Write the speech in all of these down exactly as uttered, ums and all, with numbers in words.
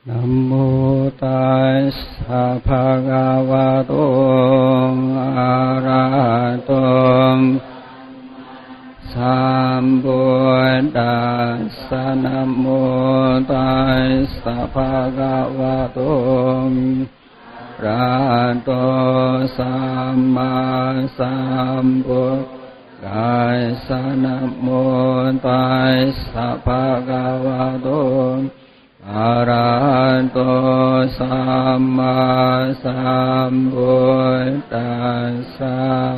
Nam mô Tassa Bhagavato Arahato Sambuddhassa. Nam mô Tassa Bhagavato Arahato Samma Sambuddhassa. Nam mô Tassa Bhagavato Arahato Samma Sambuddhassa.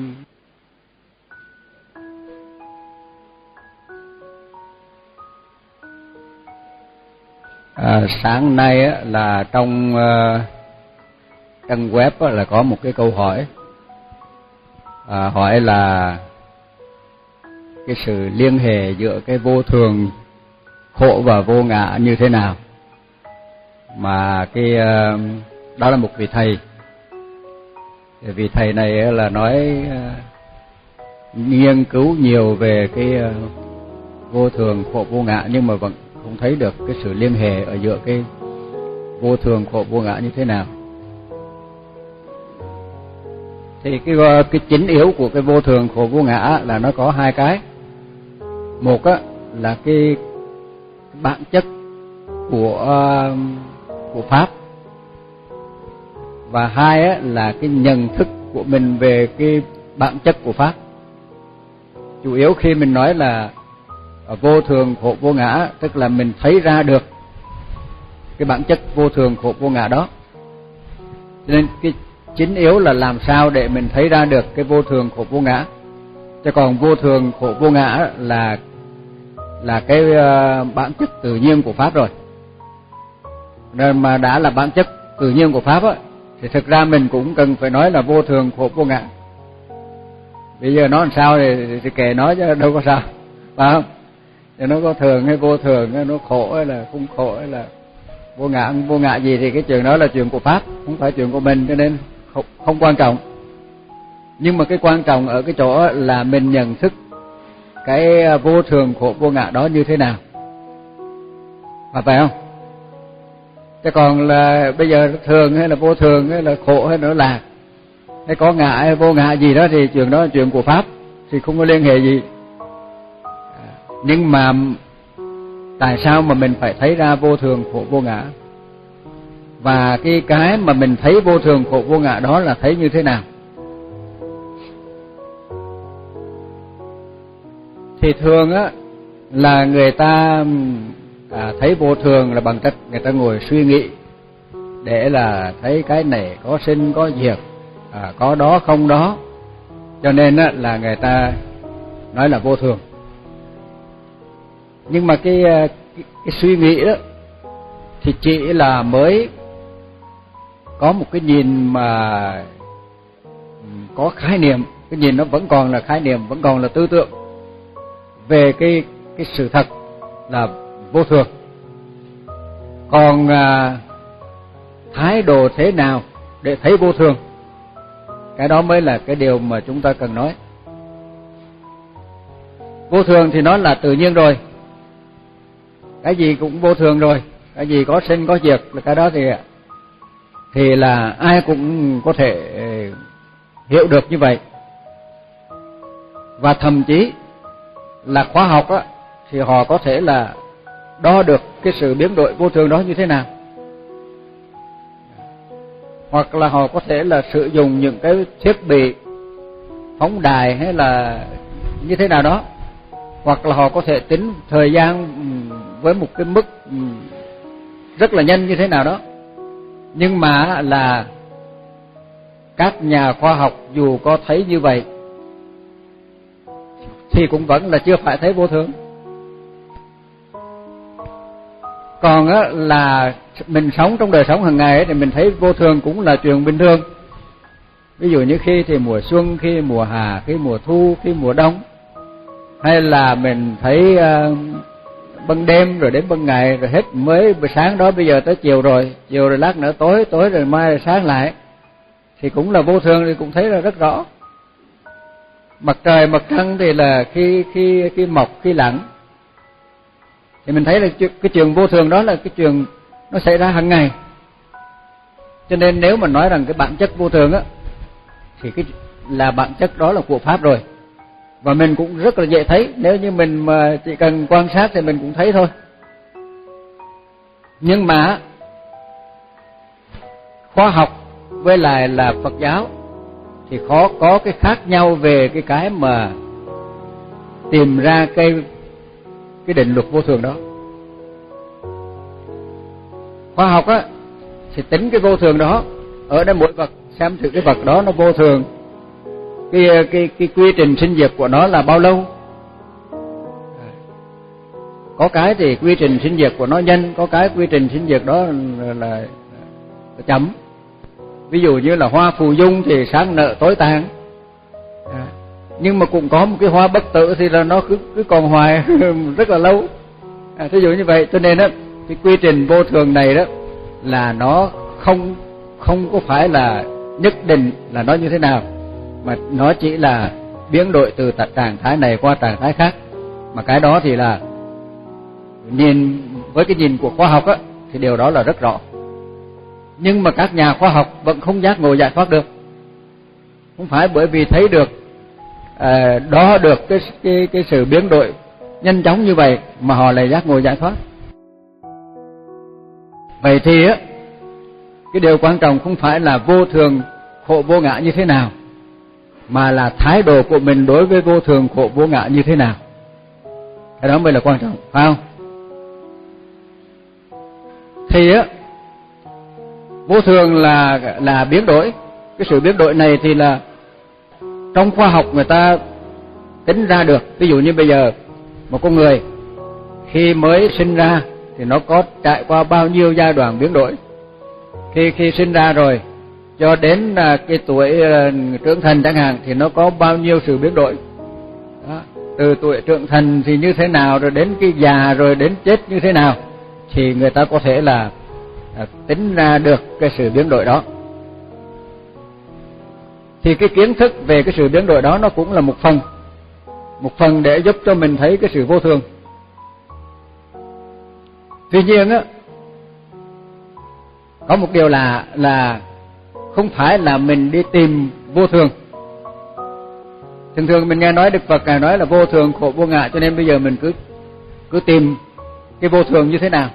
À, sáng nay á, là trong uh, trang web á, là có một cái câu hỏi à, hỏi là cái sự liên hệ giữa cái vô thường, khổ và vô ngã như thế nào. Mà cái uh, đó là một vị thầy. Vị thầy này là nói uh, nghiên cứu nhiều về cái uh, vô thường, khổ, vô ngã, nhưng mà vẫn không thấy được cái sự liên hệ ở giữa cái vô thường, khổ, vô ngã như thế nào. Thì cái cái chính yếu của cái vô thường, khổ, vô ngã là nó có hai cái. Một á là cái bản chất của của pháp, và hai á là cái nhận thức của mình về cái bản chất của pháp. Chủ yếu khi mình nói là vô thường, khổ, vô ngã, tức là mình thấy ra được cái bản chất vô thường, khổ, vô ngã đó. Cho nên cái chính yếu là làm sao để mình thấy ra được cái vô thường, khổ, vô ngã. Chứ còn vô thường, khổ, vô ngã là là cái uh, bản chất tự nhiên của pháp rồi. Nên mà đã là bản chất tự nhiên của pháp á, thì thực ra mình cũng cần phải nói là vô thường, khổ, vô ngã. Bây giờ nói làm sao thì, thì kệ nói chứ đâu có sao, phải không? Thì nó có thường hay vô thường, nó khổ hay là không khổ hay là vô ngã, vô ngã gì thì cái chuyện đó là chuyện của pháp, không phải chuyện của mình, cho nên không, không quan trọng. Nhưng mà cái quan trọng ở cái chỗ là mình nhận thức cái vô thường, khổ, vô ngã đó như thế nào, phải phải không? Chứ còn là bây giờ thường hay là vô thường hay là khổ hay là lạc hay có ngã hay vô ngã gì đó thì chuyện đó là chuyện của pháp, thì không có liên hệ gì. Nhưng mà tại sao mà mình phải thấy ra vô thường, khổ, vô ngã? Và cái cái mà mình thấy vô thường, khổ, vô ngã đó là thấy như thế nào? Thì thường á là người ta à, thấy vô thường là bằng cách người ta ngồi suy nghĩ để là thấy cái này có sinh có diệt, à, có đó không đó, cho nên á là người ta nói là vô thường. Nhưng mà cái, cái, cái suy nghĩ đó thì chỉ là mới có một cái nhìn mà có khái niệm, cái nhìn nó vẫn còn là khái niệm, vẫn còn là tư tưởng về cái cái sự thật là vô thường. Còn à, thái độ thế nào để thấy vô thường, cái đó mới là cái điều mà chúng ta cần nói. Vô thường thì nó là tự nhiên rồi, cái gì cũng vô thường rồi, cái gì có sinh có diệt là cái đó thì thì là ai cũng có thể hiểu được như vậy. Và thậm chí là khoa học á thì họ có thể là đo được cái sự biến đổi vô thường đó như thế nào, hoặc là họ có thể là sử dụng những cái thiết bị phóng đài hay là như thế nào đó, hoặc là họ có thể tính thời gian với một cái mức rất là nhanh như thế nào đó. Nhưng mà là các nhà khoa học dù có thấy như vậy thì cũng vẫn là chưa phải thấy vô thường. Còn á là mình sống trong đời sống hàng ngày ấy, thì mình thấy vô thường cũng là chuyện bình thường. Ví dụ như khi thì mùa xuân, khi mùa hạ, khi mùa thu, khi mùa đông, hay là mình thấy uh, ban đêm rồi đến ban ngày, rồi hết mới buổi sáng đó bây giờ tới chiều rồi, chiều rồi lát nữa tối, tối rồi mai rồi sáng lại, thì cũng là vô thường, thì cũng thấy là rất rõ. Mặt trời mặt trăng thì là khi khi khi mọc khi lặn, thì mình thấy là cái chuyện vô thường đó là cái chuyện nó xảy ra hàng ngày. Cho nên nếu mà nói rằng cái bản chất vô thường á, thì cái là bản chất đó là của Pháp rồi. Và mình cũng rất là dễ thấy, nếu như mình mà chỉ cần quan sát thì mình cũng thấy thôi. Nhưng mà khoa học với lại là Phật giáo thì khó có cái khác nhau về cái cái mà tìm ra cái cái định luật vô thường đó. Khoa học á thì tính cái vô thường đó ở đây mỗi vật, xem thử cái vật đó nó vô thường, cái cái cái quy trình sinh diệt của nó là bao lâu. Có cái thì quy trình sinh diệt của nó nhanh, có cái quy trình sinh diệt đó là, là chậm. Ví dụ như là hoa phù dung thì sáng nở tối tàn, à, nhưng mà cũng có một cái hoa bất tử thì là nó cứ cứ còn hoài rất là lâu. À, thí dụ như vậy, cho nên đó cái quy trình vô thường này đó là nó không không có phải là nhất định là nó như thế nào, mà nó chỉ là biến đổi từ trạng thái này qua trạng thái khác. Mà cái đó thì là nhìn với cái nhìn của khoa học á thì điều đó là rất rõ. Nhưng mà các nhà khoa học vẫn không giác ngộ giải thoát được. Không phải bởi vì thấy được à, đo được cái cái cái sự biến đổi nhanh chóng như vậy mà họ lại giác ngộ giải thoát. Vậy thì á, cái điều quan trọng không phải là vô thường khổ vô ngã như thế nào, mà là thái độ của mình đối với vô thường khổ vô ngã như thế nào. Cái đó mới là quan trọng, phải không? Thì á, vô thường là là biến đổi. Cái sự biến đổi này thì là trong khoa học người ta tính ra được. Ví dụ như bây giờ một con người khi mới sinh ra thì nó có trải qua bao nhiêu giai đoạn biến đổi. Khi khi sinh ra rồi cho đến cái tuổi trưởng thành chẳng hạn thì nó có bao nhiêu sự biến đổi. Đó. Từ tuổi trưởng thành thì như thế nào, rồi đến cái già, rồi đến chết như thế nào, thì người ta có thể là tính ra được cái sự biến đổi đó. Thì cái kiến thức về cái sự biến đổi đó nó cũng là một phần, một phần để giúp cho mình thấy cái sự vô thường. Tuy nhiên á, có một điều là là không phải là mình đi tìm vô thường. Thường thường mình nghe nói Đức Phật ngài nói là vô thường khổ vô ngã, cho nên bây giờ mình cứ cứ tìm cái vô thường như thế nào.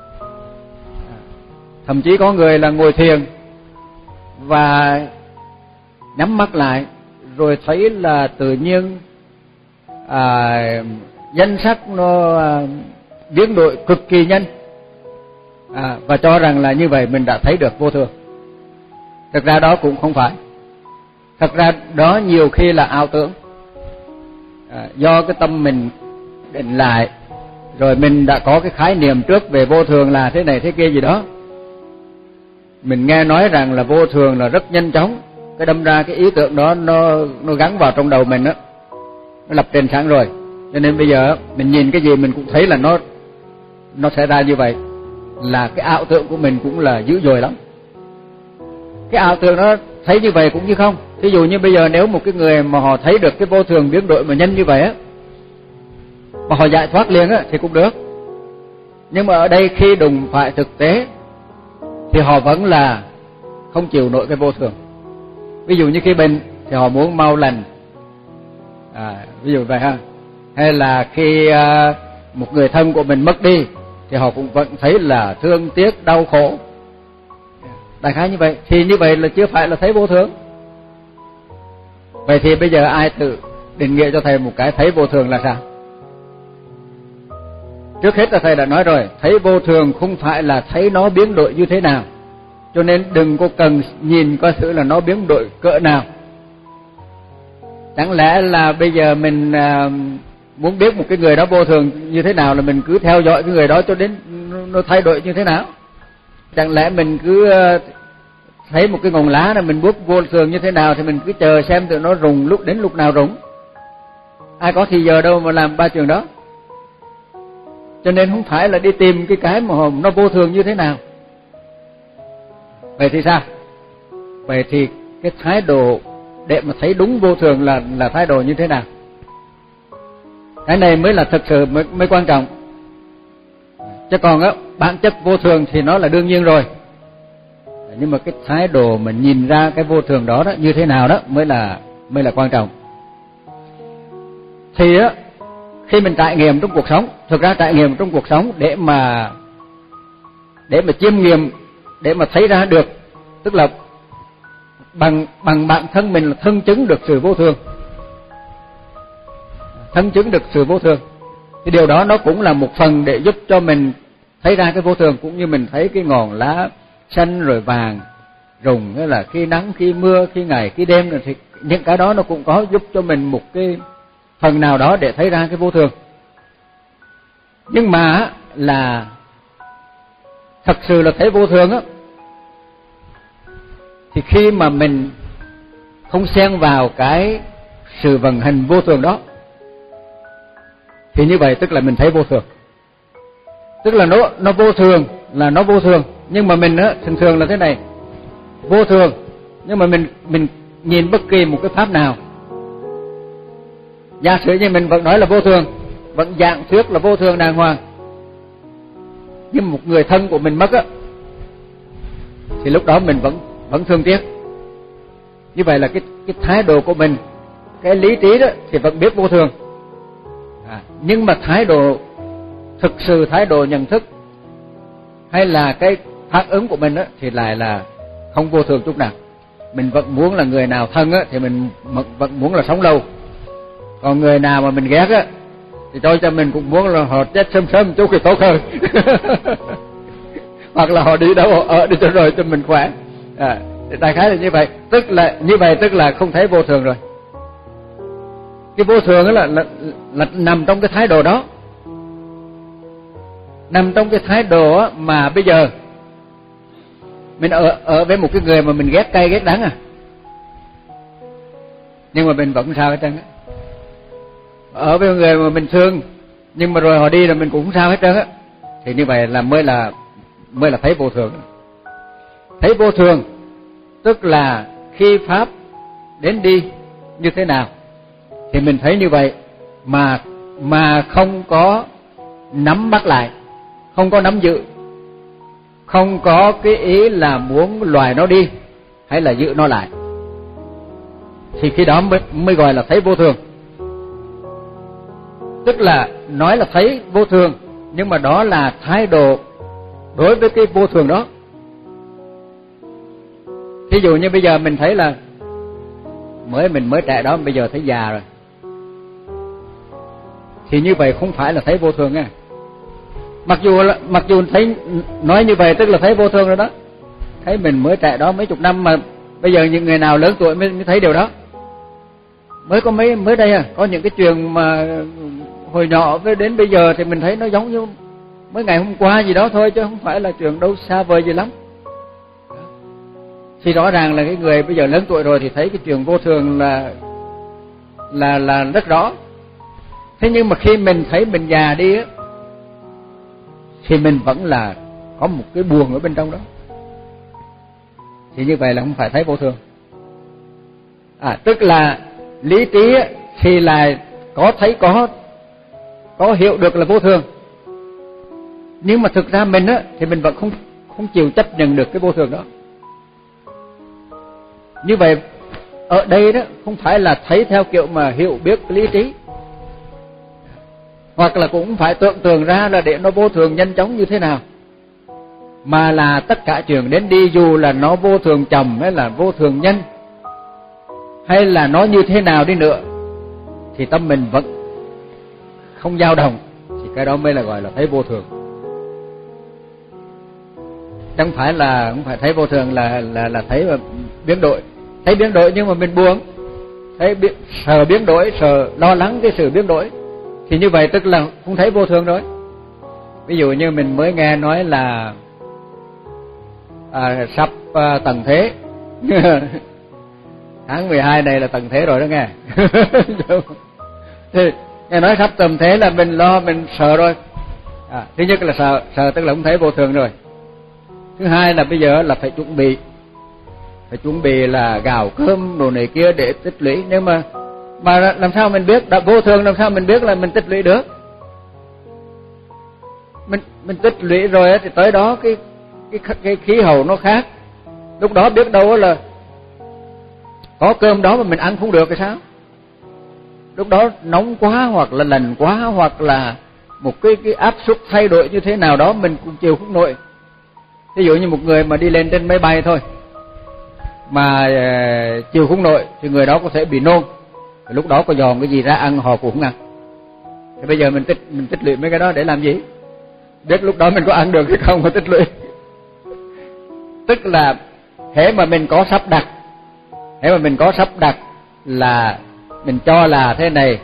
Thậm chí có người là ngồi thiền và nhắm mắt lại rồi thấy là tự nhiên à, danh sắc nó à, biến đổi cực kỳ nhanh, à, và cho rằng là như vậy mình đã thấy được vô thường. Thực ra đó cũng không phải. Thật ra đó nhiều khi là ảo tưởng, à, do cái tâm mình định lại, rồi mình đã có cái khái niệm trước về vô thường là thế này thế kia gì đó. Mình nghe nói rằng là vô thường là rất nhanh chóng, cái đâm ra cái ý tưởng đó nó nó gắn vào trong đầu mình đó, nó lập trình sẵn rồi. Cho nên bây giờ mình nhìn cái gì mình cũng thấy là nó nó sẽ ra như vậy, là cái ảo tưởng của mình cũng là dữ dội lắm. Cái ảo tưởng nó thấy như vậy cũng như không. Ví dụ như bây giờ nếu một cái người mà họ thấy được cái vô thường biến đổi mà nhanh như vậy á, mà họ giải thoát liền á thì cũng được. Nhưng mà ở đây khi đụng phải thực tế thì họ vẫn là không chịu nổi cái vô thường. Ví dụ như khi bệnh thì họ muốn mau lành, à, ví dụ vậy ha. Hay là khi à, một người thân của mình mất đi thì họ cũng vẫn thấy là thương tiếc đau khổ. Đại khái như vậy. Thì như vậy là chưa phải là thấy vô thường. Vậy thì bây giờ ai tự định nghĩa cho thầy một cái thấy vô thường là sao? Trước hết là thầy đã nói rồi, thấy vô thường không phải là thấy nó biến đổi như thế nào. Cho nên đừng có cần nhìn coi thử là nó biến đổi cỡ nào. Chẳng lẽ là bây giờ mình à, muốn biết một cái người đó vô thường như thế nào là mình cứ theo dõi cái người đó cho đến nó thay đổi như thế nào? Chẳng lẽ mình cứ thấy một cái ngọn lá là mình bước vô thường như thế nào thì mình cứ chờ xem tụi nó rụng lúc đến lúc nào rụng? Ai có thì giờ đâu mà làm ba chuyện đó. Cho nên không phải là đi tìm cái cái mà nó vô thường như thế nào. Vậy thì sao? Vậy thì cái thái độ để mà thấy đúng vô thường là là thái độ như thế nào? Cái này mới là thực sự mới, mới quan trọng. Chứ còn á, bản chất vô thường thì nó là đương nhiên rồi. Nhưng mà cái thái độ mình nhìn ra cái vô thường đó, đó như thế nào đó mới là mới là quan trọng. Thì á, khi mình trải nghiệm trong cuộc sống, thực ra trải nghiệm trong cuộc sống để mà để mà chiêm nghiệm, để mà thấy ra được, tức là bằng bằng bản thân mình là thân chứng được sự vô thường, thân chứng được sự vô thường. Thì điều đó nó cũng là một phần để giúp cho mình thấy ra cái vô thường, cũng như mình thấy cái ngọn lá xanh rồi vàng rụng, nghĩa là khi nắng khi mưa, khi ngày khi đêm, rồi thì những cái đó nó cũng có giúp cho mình một cái phần nào đó để thấy ra cái vô thường. Nhưng mà là thật sự là thấy vô thường á, thì khi mà mình không xen vào cái sự vận hành vô thường đó, thì như vậy tức là mình thấy vô thường. Tức là nó nó vô thường là nó vô thường, nhưng mà mình á thường thường là thế này, vô thường nhưng mà mình mình nhìn bất kỳ một cái pháp nào, giả sử như mình vẫn nói là vô thường, vẫn dạng thuyết là vô thường đàng hoàng, nhưng một người thân của mình mất á, thì lúc đó mình vẫn vẫn thương tiếc. Như vậy là cái cái thái độ của mình, cái lý trí đó thì vẫn biết vô thường, à, nhưng mà thái độ thực sự, thái độ nhận thức hay là cái phản ứng của mình á thì lại là không vô thường chút nào. Mình vẫn muốn là người nào thân á thì mình vẫn muốn là sống lâu, còn người nào mà mình ghét á thì tôi cho mình cũng muốn là họ chết sớm sớm chút thì tốt hơn. Hoặc là họ đi đâu ở đi cho rồi cho mình khỏe. À, đại khái là như vậy. Tức là như vậy tức là không thấy vô thường rồi. Cái vô thường đó là, là, là nằm trong cái thái độ đó, nằm trong cái thái độ á, mà bây giờ mình ở ở với một cái người mà mình ghét cay ghét đắng à, nhưng mà mình vẫn sao hết trơn á. Ở với một người mà mình thương, nhưng mà rồi họ đi rồi mình cũng không sao hết trơn á. Thì như vậy là mới là mới là thấy vô thường. Thấy vô thường tức là khi pháp đến đi như thế nào thì mình thấy như vậy, mà mà không có nắm bắt lại, không có nắm giữ, không có cái ý là muốn loài nó đi hay là giữ nó lại, thì khi đó mới mới gọi là thấy vô thường. Tức là nói là thấy vô thường, nhưng mà đó là thái độ đối với cái vô thường đó. Ví dụ như bây giờ mình thấy là mới mình mới trẻ đó, bây giờ thấy già rồi, thì như vậy không phải là thấy vô thường nha. Mặc dù mặc dù thấy nói như vậy tức là thấy vô thường rồi đó. Thấy mình mới trẻ đó mấy chục năm, mà bây giờ những người nào lớn tuổi mới, mới thấy điều đó. Mới có mấy mới đây à, có những cái chuyện mà hồi nhỏ với đến bây giờ thì mình thấy nó giống như mới ngày hôm qua gì đó thôi, chứ không phải là chuyện đâu xa vời gì lắm. Thì rõ ràng là cái người bây giờ lớn tuổi rồi thì thấy cái chuyện vô thường là là là rất rõ. Thế nhưng mà khi mình thấy mình già đi á, thì mình vẫn là có một cái buồn ở bên trong đó. Thì như vậy là không phải thấy vô thường. À, tức là lý trí á, thì là có thấy có có hiểu được là vô thường, nhưng mà thực ra mình á thì mình vẫn không không chịu chấp nhận được cái vô thường đó. Như vậy ở đây đó không phải là thấy theo kiểu mà hiểu biết cái lý trí, hoặc là cũng phải tưởng tượng ra là để nó vô thường nhanh chóng như thế nào, mà là tất cả chuyện đến đi, dù là nó vô thường chậm hay là vô thường nhanh, hay là nó như thế nào đi nữa, thì tâm mình vẫn không dao động, thì cái đó mới là gọi là thấy vô thường. Chẳng phải là không phải thấy vô thường là là là thấy mà biến đổi. Thấy biến đổi nhưng mà mình buồn, thấy biến, sợ biến đổi, sợ lo lắng cái sự biến đổi, thì như vậy tức là không thấy vô thường rồi. Ví dụ như mình mới nghe nói là à, sắp à, tận thế. Tháng mười hai này là tận thế rồi đó nghe. Thì nghe nói sắp tận thế là mình lo, mình sợ rồi. À, thứ nhất là sợ, sợ tức là không thấy vô thường rồi. Thứ hai là bây giờ là phải chuẩn bị, phải chuẩn bị là gạo cơm đồ này kia để tích lũy. Nhưng mà mà làm sao mình biết đã vô thường, làm sao mình biết là mình tích lũy được? mình mình tích lũy rồi thì tới đó cái cái cái khí hậu nó khác. Lúc đó biết đâu là có cơm đó mà mình ăn không được thì sao? Lúc đó nóng quá hoặc là lạnh quá hoặc là một cái cái áp suất thay đổi như thế nào đó mình cũng chịu không nổi. Ví dụ như một người mà đi lên trên máy bay thôi mà uh, chịu không nổi thì người đó có thể bị nôn. Thì lúc đó có dòm cái gì ra ăn họ cũng không ăn. Thì bây giờ mình tích mình tích lũy mấy cái đó để làm gì? Biết lúc đó mình có ăn được hay không mà tích lũy. Tức là hễ mà mình có sắp đặt, hễ mà mình có sắp đặt là mình cho là thế này,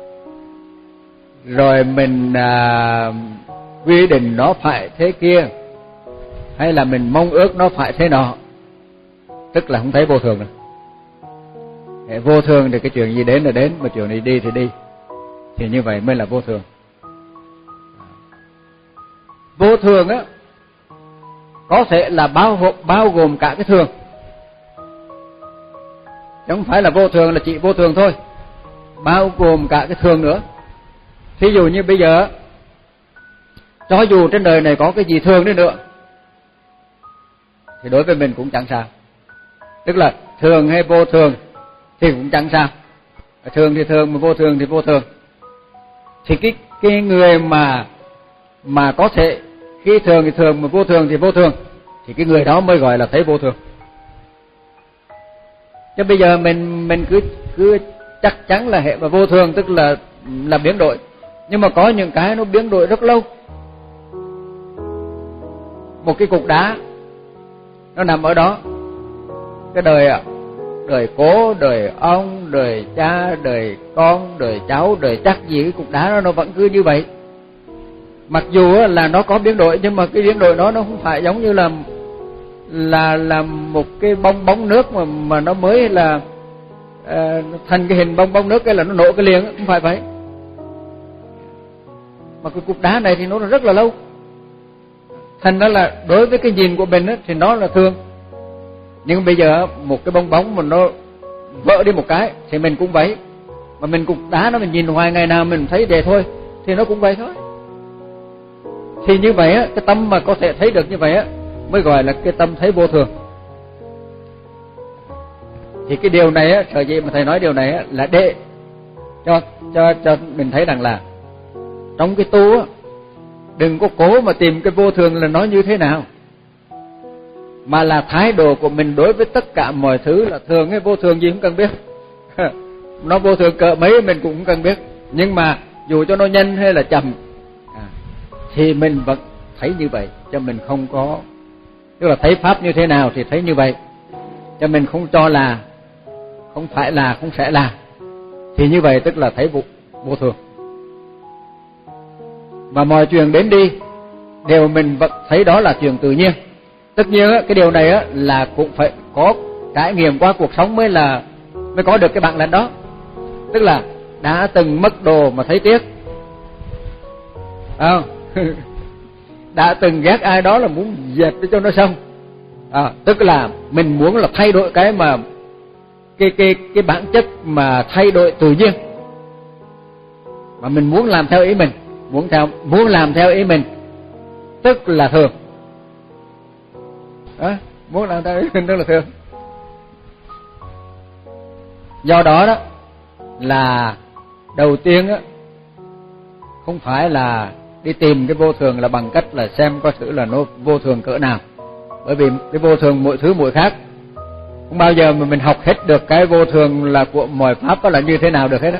rồi mình à, quy định nó phải thế kia, hay là mình mong ước nó phải thế nọ, tức là không thấy vô thường nữa. Hễ vô thường thì cái chuyện gì đến là đến, mà chuyện gì đi thì đi, thì như vậy mới là vô thường. Vô thường á có thể là bao gồm, bao gồm cả cái thường, chứ không phải là vô thường là chỉ vô thường thôi, bao gồm cả cái thường nữa. Thí dụ như bây giờ cho dù trên đời này có cái gì thường đi nữa thì đối với mình cũng chẳng sao. Tức là thường hay vô thường thì cũng chẳng sao. Thường thì thường mà vô thường thì vô thường. Thì cái cái người mà mà có thể khi thường thì thường mà vô thường thì vô thường thì cái người đó mới gọi là thấy vô thường. Chứ bây giờ mình mình cứ cứ chắc chắn là hệ và vô thường tức là là biến đổi, nhưng mà có những cái nó biến đổi rất lâu. Một cái cục đá nó nằm ở đó, cái đời ạ, đời cố, đời ông, đời cha, đời con, đời cháu, đời chắc gì cái cục đá đó nó vẫn cứ như vậy. Mặc dù là nó có biến đổi, nhưng mà cái biến đổi đó nó không phải giống như là là là một cái bong bóng nước mà mà nó mới là uh, thành cái hình bong bóng nước cái là nó nổ cái liền, không phải vậy. Mà cái cục đá này thì nó rất là lâu. Thành ra là đối với cái nhìn của mình thì nó là thường. Nhưng bây giờ một cái bong bóng mà nó vỡ đi một cái thì mình cũng vậy. Mà mình cục đá nó mình nhìn hoài ngày nào mình thấy vậy thôi thì nó cũng vậy thôi. Thì như vậy á, cái tâm mà có thể thấy được như vậy á mới gọi là cái tâm thấy vô thường. Thì cái điều này á, sở dĩ mà thầy nói điều này á là để cho cho cho mình thấy rằng là trong cái tu á, đừng có cố mà tìm cái vô thường là nó như thế nào, mà là thái độ của mình đối với tất cả mọi thứ là thường hay vô thường gì cũng cần biết. Nó vô thường cỡ mấy mình cũng không cần biết, nhưng mà dù cho nó nhanh hay là chậm à, thì mình vẫn thấy như vậy, cho mình không có, tức là thấy pháp như thế nào thì thấy như vậy, cho mình không cho là, không phải là, không sẽ là, thì như vậy tức là thấy vô, vô thường. Mà mọi chuyện đến đi đều mình vẫn thấy đó là chuyện tự nhiên. Tất nhiên á, cái điều này á là cũng phải có trải nghiệm qua cuộc sống mới là mới có được cái bản lĩnh đó. Tức là đã từng mất đồ mà thấy tiếc, à, đã từng ghét ai đó là muốn dẹp để cho nó xong, à, tức là mình muốn là thay đổi cái mà cái cái cái bản chất mà thay đổi tự nhiên, mà mình muốn làm theo ý mình, muốn theo muốn làm theo ý mình tức là thường. À, muốn làm theo ý mình tức là thường. Do đó đó là đầu tiên á không phải là đi tìm cái vô thường là bằng cách là xem coi thử là nó vô thường cỡ nào, bởi vì cái vô thường mỗi thứ mỗi khác, không bao giờ mà mình học hết được cái vô thường là của mọi pháp đó là như thế nào được hết á.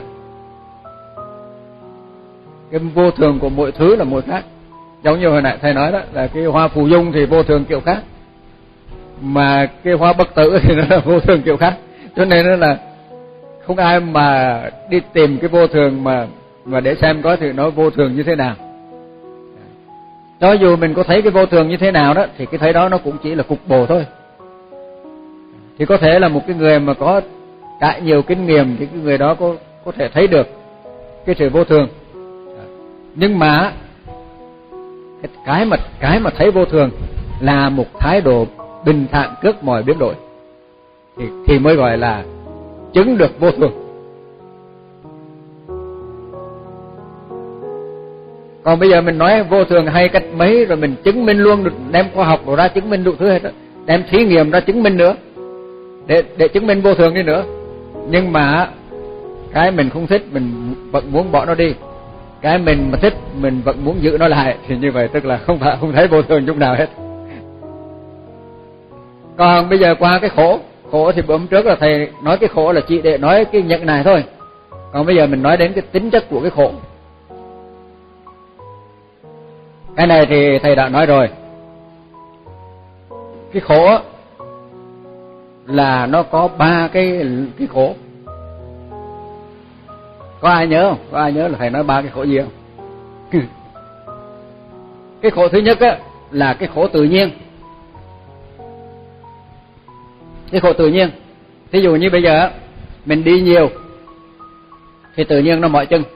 Cái vô thường của mỗi thứ là mỗi khác. Giống như hồi nãy thầy nói đó là cái hoa phù dung thì vô thường kiểu khác, mà cái hoa bất tử thì nó là vô thường kiểu khác. Cho nên nó là không ai mà đi tìm cái vô thường mà mà để xem có thì nó vô thường như thế nào. Cho dù mình có thấy cái vô thường như thế nào đó thì cái thấy đó nó cũng chỉ là cục bộ thôi. Thì có thể là một cái người mà có trải nhiều kinh nghiệm thì cái người đó có có thể thấy được cái sự vô thường. Nhưng mà cái mà cái mà thấy vô thường là một thái độ bình thản trước mọi biến đổi thì thì mới gọi là chứng được vô thường. Còn bây giờ mình nói vô thường hay cách mấy, rồi mình chứng minh luôn, được đem khoa học ra chứng minh đủ thứ hết đó, đem thí nghiệm ra chứng minh nữa, để để chứng minh vô thường đi nữa. Nhưng mà cái mình không thích mình vẫn muốn bỏ nó đi, cái mình mà thích mình vẫn muốn giữ nó lại, thì như vậy tức là không phải không thấy vô thường chút nào hết. Còn bây giờ qua cái khổ, khổ thì bữa hôm trước là thầy nói cái khổ là chỉ để nói cái nhận này thôi. Còn bây giờ mình nói đến cái tính chất của cái khổ. Cái này thì thầy đã nói rồi. Cái khổ là nó có ba cái cái khổ. Có ai nhớ không? Có ai nhớ là thầy nói ba cái khổ gì không? Cái khổ thứ nhất á là cái khổ tự nhiên. Cái khổ tự nhiên, thí dụ như bây giờ mình đi nhiều thì tự nhiên nó mỏi chân,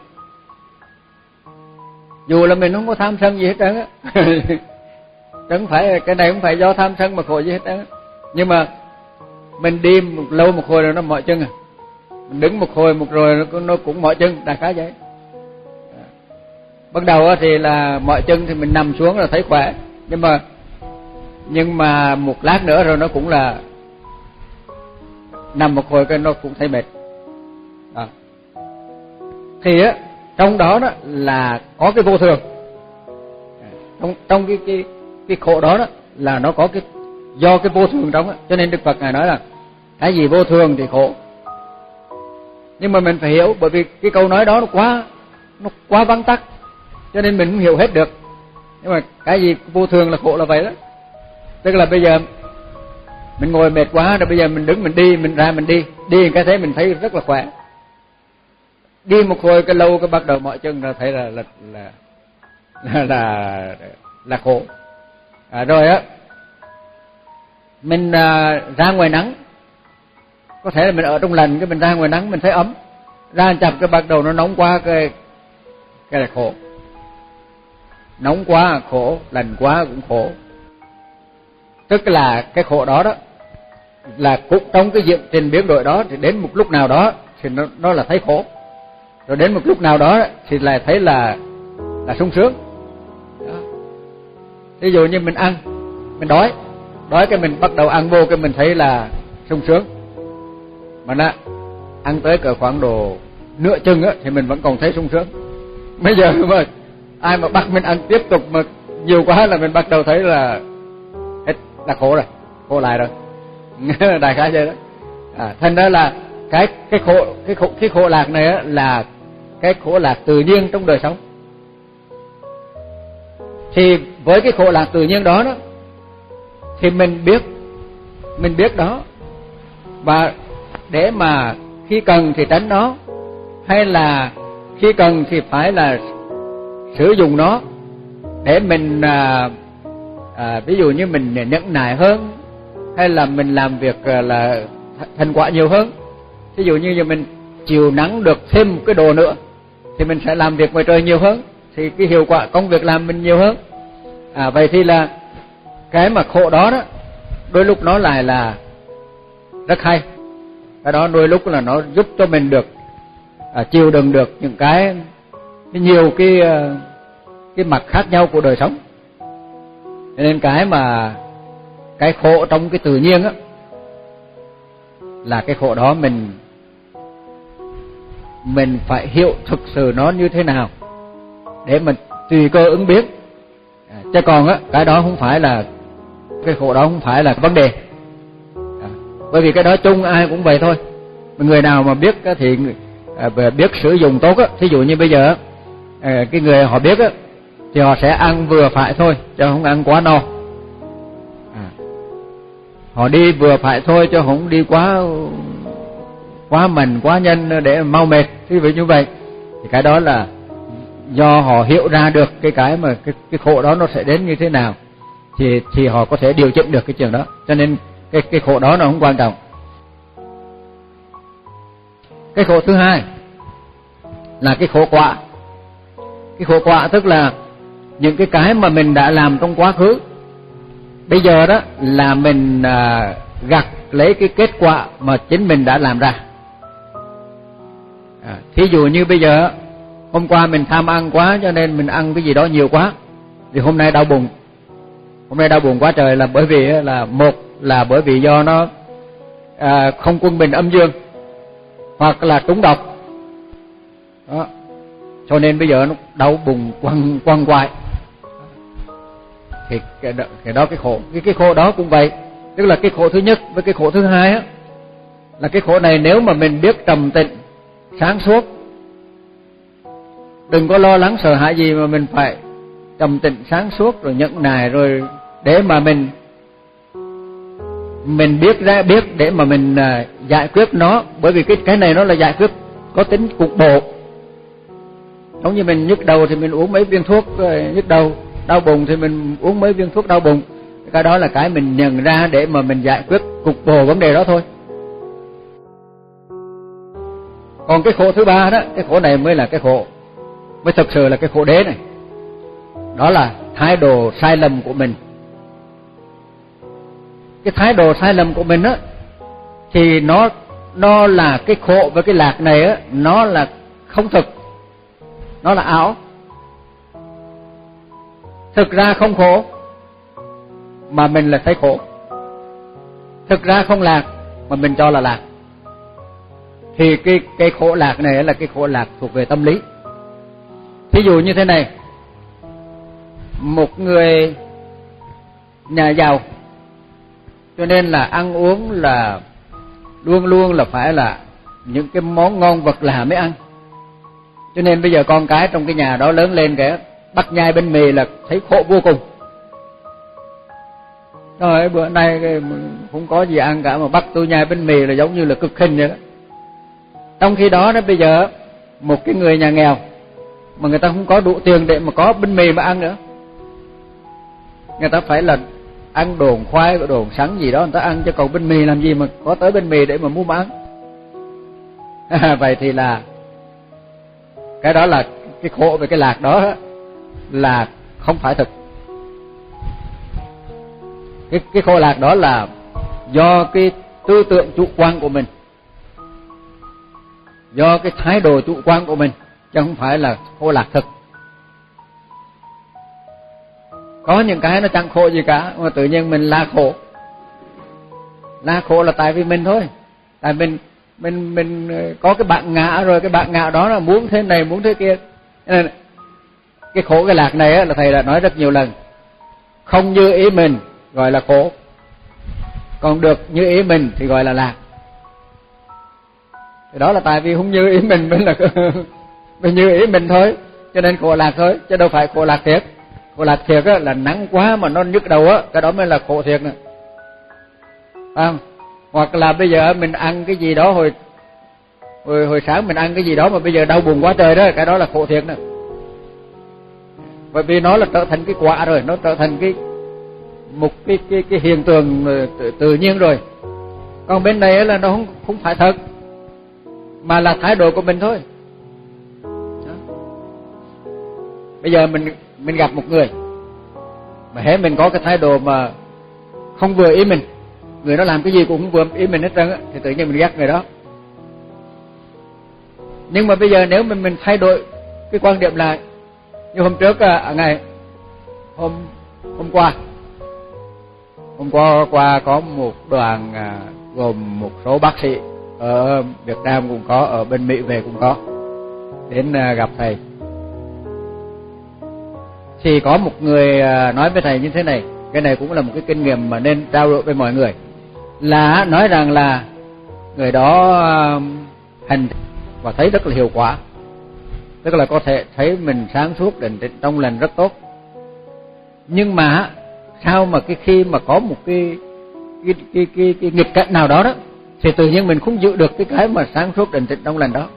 dù là mình không có tham sân gì hết trơn á. Chẳng phải cái này không phải do tham sân mà khổ gì hết trơn á. Nhưng mà mình đi một lâu một hồi rồi nó mỏi chân à, mình đứng một hồi một rồi nó, nó cũng mỏi chân, đại khái vậy. Ban đầu thì là mỏi chân thì mình nằm xuống là thấy khỏe, nhưng mà nhưng mà một lát nữa rồi nó cũng là nằm một hồi cái nó cũng thấy mệt. Đó. Thì á trong đó đó là có cái vô thường. Trong trong cái cái cái khổ đó đó là nó có cái do cái vô thường trong á, cho nên Đức Phật ngài nói là cái gì vô thường thì khổ. Nhưng mà mình phải hiểu, bởi vì cái câu nói đó nó quá nó quá vắn tắt, cho nên mình không hiểu hết được. Nhưng mà cái gì vô thường là khổ là vậy đó. Tức là bây giờ mình ngồi mệt quá rồi, bây giờ mình đứng mình đi, mình ra mình đi, đi cái thế mình thấy rất là khỏe. Đi một hồi cái lâu cái bắt đầu mỏi chân là thấy là là là là là, là khổ. À, rồi á mình à, ra ngoài nắng, có thể là mình ở trong lạnh cái mình ra ngoài nắng mình thấy ấm, ra chập cái bắt đầu nó nóng quá cái cái là khổ. Nóng quá khổ, lạnh quá cũng khổ. Tức là cái khổ đó đó là cũng trong cái diện trình biến đổi đó, thì đến một lúc nào đó thì nó nó là thấy khổ, rồi đến một lúc nào đó thì lại thấy là là sung sướng. Đó. Ví dụ như mình ăn, mình đói, đói cái mình bắt đầu ăn vô cái mình thấy là sung sướng. Mà nó ăn tới cỡ khoảng độ nửa chừng á thì mình vẫn còn thấy sung sướng. Bây giờ mà ai mà bắt mình ăn tiếp tục mà nhiều quá là mình bắt đầu thấy là hết, là khổ rồi, khổ lại rồi. Đại khái vậy đó. À, thành ra là cái cái khổ cái khổ cái khổ lạc này á là cái khổ lạc tự nhiên trong đời sống. Thì với cái khổ lạc tự nhiên đó đó thì mình biết mình biết đó, và để mà khi cần thì tránh nó, hay là khi cần thì phải là sử dụng nó để mình à, à, ví dụ như mình nhẫn nại hơn, hay là mình làm việc là thành quả nhiều hơn. Ví dụ như giờ mình chịu nắng được thêm một cái độ nữa thì mình sẽ làm việc ngoài trời nhiều hơn, thì cái hiệu quả công việc làm mình nhiều hơn. À, vậy thì là cái mà khổ đó đó đôi lúc nó lại là rất hay. Cái đó đôi lúc là nó giúp cho mình được à, chịu đựng được những cái, cái nhiều cái cái mặt khác nhau của đời sống. Cho nên cái mà cái khổ trong cái tự nhiên á là cái khổ đó mình mình phải hiểu thực sự nó như thế nào để mình tùy cơ ứng biến. À, chứ còn á cái đó không phải là cái khổ đó không phải là vấn đề. À, bởi vì cái đó chung ai cũng vậy thôi. Người nào mà biết thì à, biết sử dụng tốt á, thí dụ như bây giờ à, cái người họ biết á thì họ sẽ ăn vừa phải thôi, chứ không ăn quá no. À, họ đi vừa phải thôi chứ không đi quá quá mạnh quá nhanh để mau mệt. Thì vậy như vậy thì cái đó là do họ hiểu ra được cái cái mà cái cái khổ đó nó sẽ đến như thế nào, thì thì họ có thể điều chỉnh được cái chuyện đó. Cho nên cái cái khổ đó nó không quan trọng. Cái khổ thứ hai là cái khổ quả. Cái khổ quả tức là những cái cái mà mình đã làm trong quá khứ, bây giờ đó là mình à, gặt lấy cái kết quả mà chính mình đã làm ra. À, thí dụ như bây giờ Hôm qua mình tham ăn quá cho nên mình ăn cái gì đó nhiều quá, thì hôm nay đau bụng. Hôm nay đau bụng quá trời là bởi vì là một là bởi vì do nó à, không quân bình âm dương, hoặc là trúng độc. Đó. Cho nên bây giờ nó đau bụng quằn quằn quại. Thì cái đó, cái đó cái khổ, cái cái khổ đó cũng vậy. Tức là cái khổ thứ nhất với cái khổ thứ hai á, là cái khổ này nếu mà mình biết trầm tĩnh, sáng suốt, đừng có lo lắng sợ hãi gì mà mình phải trầm tĩnh, sáng suốt rồi nhẫn nại rồi để mà mình mình biết ra biết để mà mình uh, giải quyết nó, bởi vì cái cái này nó là giải quyết có tính cục bộ. Giống như mình nhức đầu thì mình uống mấy viên thuốc nhức đầu, đau bụng thì mình uống mấy viên thuốc đau bụng. Cái đó là cái mình nhận ra để mà mình giải quyết cục bộ vấn đề đó thôi. Còn cái khổ thứ ba đó, cái khổ này mới là cái khổ, mới thực sự là cái khổ đế này. Đó là thái độ sai lầm của mình. Cái thái độ sai lầm của mình á, thì nó nó là cái khổ với cái lạc này á, nó là không thực, nó là ảo. Thực ra không khổ mà mình là thấy khổ, thực ra không lạc mà mình cho là lạc. Thì cái cái khổ lạc này là cái khổ lạc thuộc về tâm lý. Ví dụ như thế này, một người nhà giàu cho nên là ăn uống là luôn luôn là phải là những cái món ngon vật lạ mới ăn. Cho nên bây giờ con cái trong cái nhà đó lớn lên kìa, bắt nhai bánh mì là thấy khổ vô cùng. Rồi bữa nay không có gì ăn cả mà bắt tôi nhai bánh mì là giống như là cực hình vậy đó. Trong khi đó đó bây giờ một cái người nhà nghèo mà người ta không có đủ tiền để mà có bánh mì mà ăn nữa, người ta phải là ăn đồn khoai, đồn sắn gì đó người ta ăn, chứ còn bánh mì làm gì mà có tới bánh mì để mà mua mà ăn. Vậy thì là cái đó là cái khổ về cái lạc đó là không phải thực. Cái cái khổ lạc đó là do cái tư tưởng chủ quan của mình, do cái thái độ chủ quan của mình, chứ không phải là khổ lạc thực. Có những cái nó chẳng khổ gì cả mà tự nhiên mình la khổ. La khổ là tại vì mình thôi. Tại mình mình mình có cái bạn ngã rồi, cái bạn ngã đó là muốn thế này muốn thế kia. Nên cái khổ cái lạc này là thầy đã nói rất nhiều lần. Không như ý mình gọi là khổ, còn được như ý mình thì gọi là lạc. Thì đó là tại vì không như ý mình mới là mình như ý mình thôi, cho nên khổ lạc thôi, chứ đâu phải khổ lạc thiệt. Khổ lạc thiệt á, là nắng quá mà nó nhức đầu á, cái đó mới là khổ thiệt nè. À, hoặc là bây giờ mình ăn cái gì đó hồi hồi hồi sáng mình ăn cái gì đó mà bây giờ đau bụng quá trời đó, cái đó là khổ thiệt nè. Bởi vì nó là trở thành cái quả rồi, nó trở thành cái một cái cái cái hiện tượng tự, tự nhiên rồi. Còn bên này là nó không không phải thật, mà là thái độ của mình thôi. Đó. Bây giờ mình mình gặp một người mà hễ mình có cái thái độ mà không vừa ý mình, người đó làm cái gì cũng không vừa ý mình hết trơn á, thì tự nhiên mình ghét người đó. Nhưng mà bây giờ nếu mình mình thay đổi cái quan điểm lại, như hôm trước à, ngày hôm hôm qua hôm qua qua có một đoàn à, gồm một số bác sĩ ở Việt Nam cũng có, ở bên Mỹ về cũng có đến à, gặp thầy. Thì có một người à, nói với thầy như thế này, cái này cũng là một cái kinh nghiệm mà nên trao đổi với mọi người, là nói rằng là người đó à, hành và thấy rất là hiệu quả, tức là có thể thấy mình sáng suốt, định tĩnh, trong lành rất tốt. Nhưng mà sao mà cái khi mà có một cái cái cái cái, cái nghịch cảnh nào đó đó, thì tự nhiên mình không giữ được cái cái mà sáng suốt, định tĩnh, trong lành đó.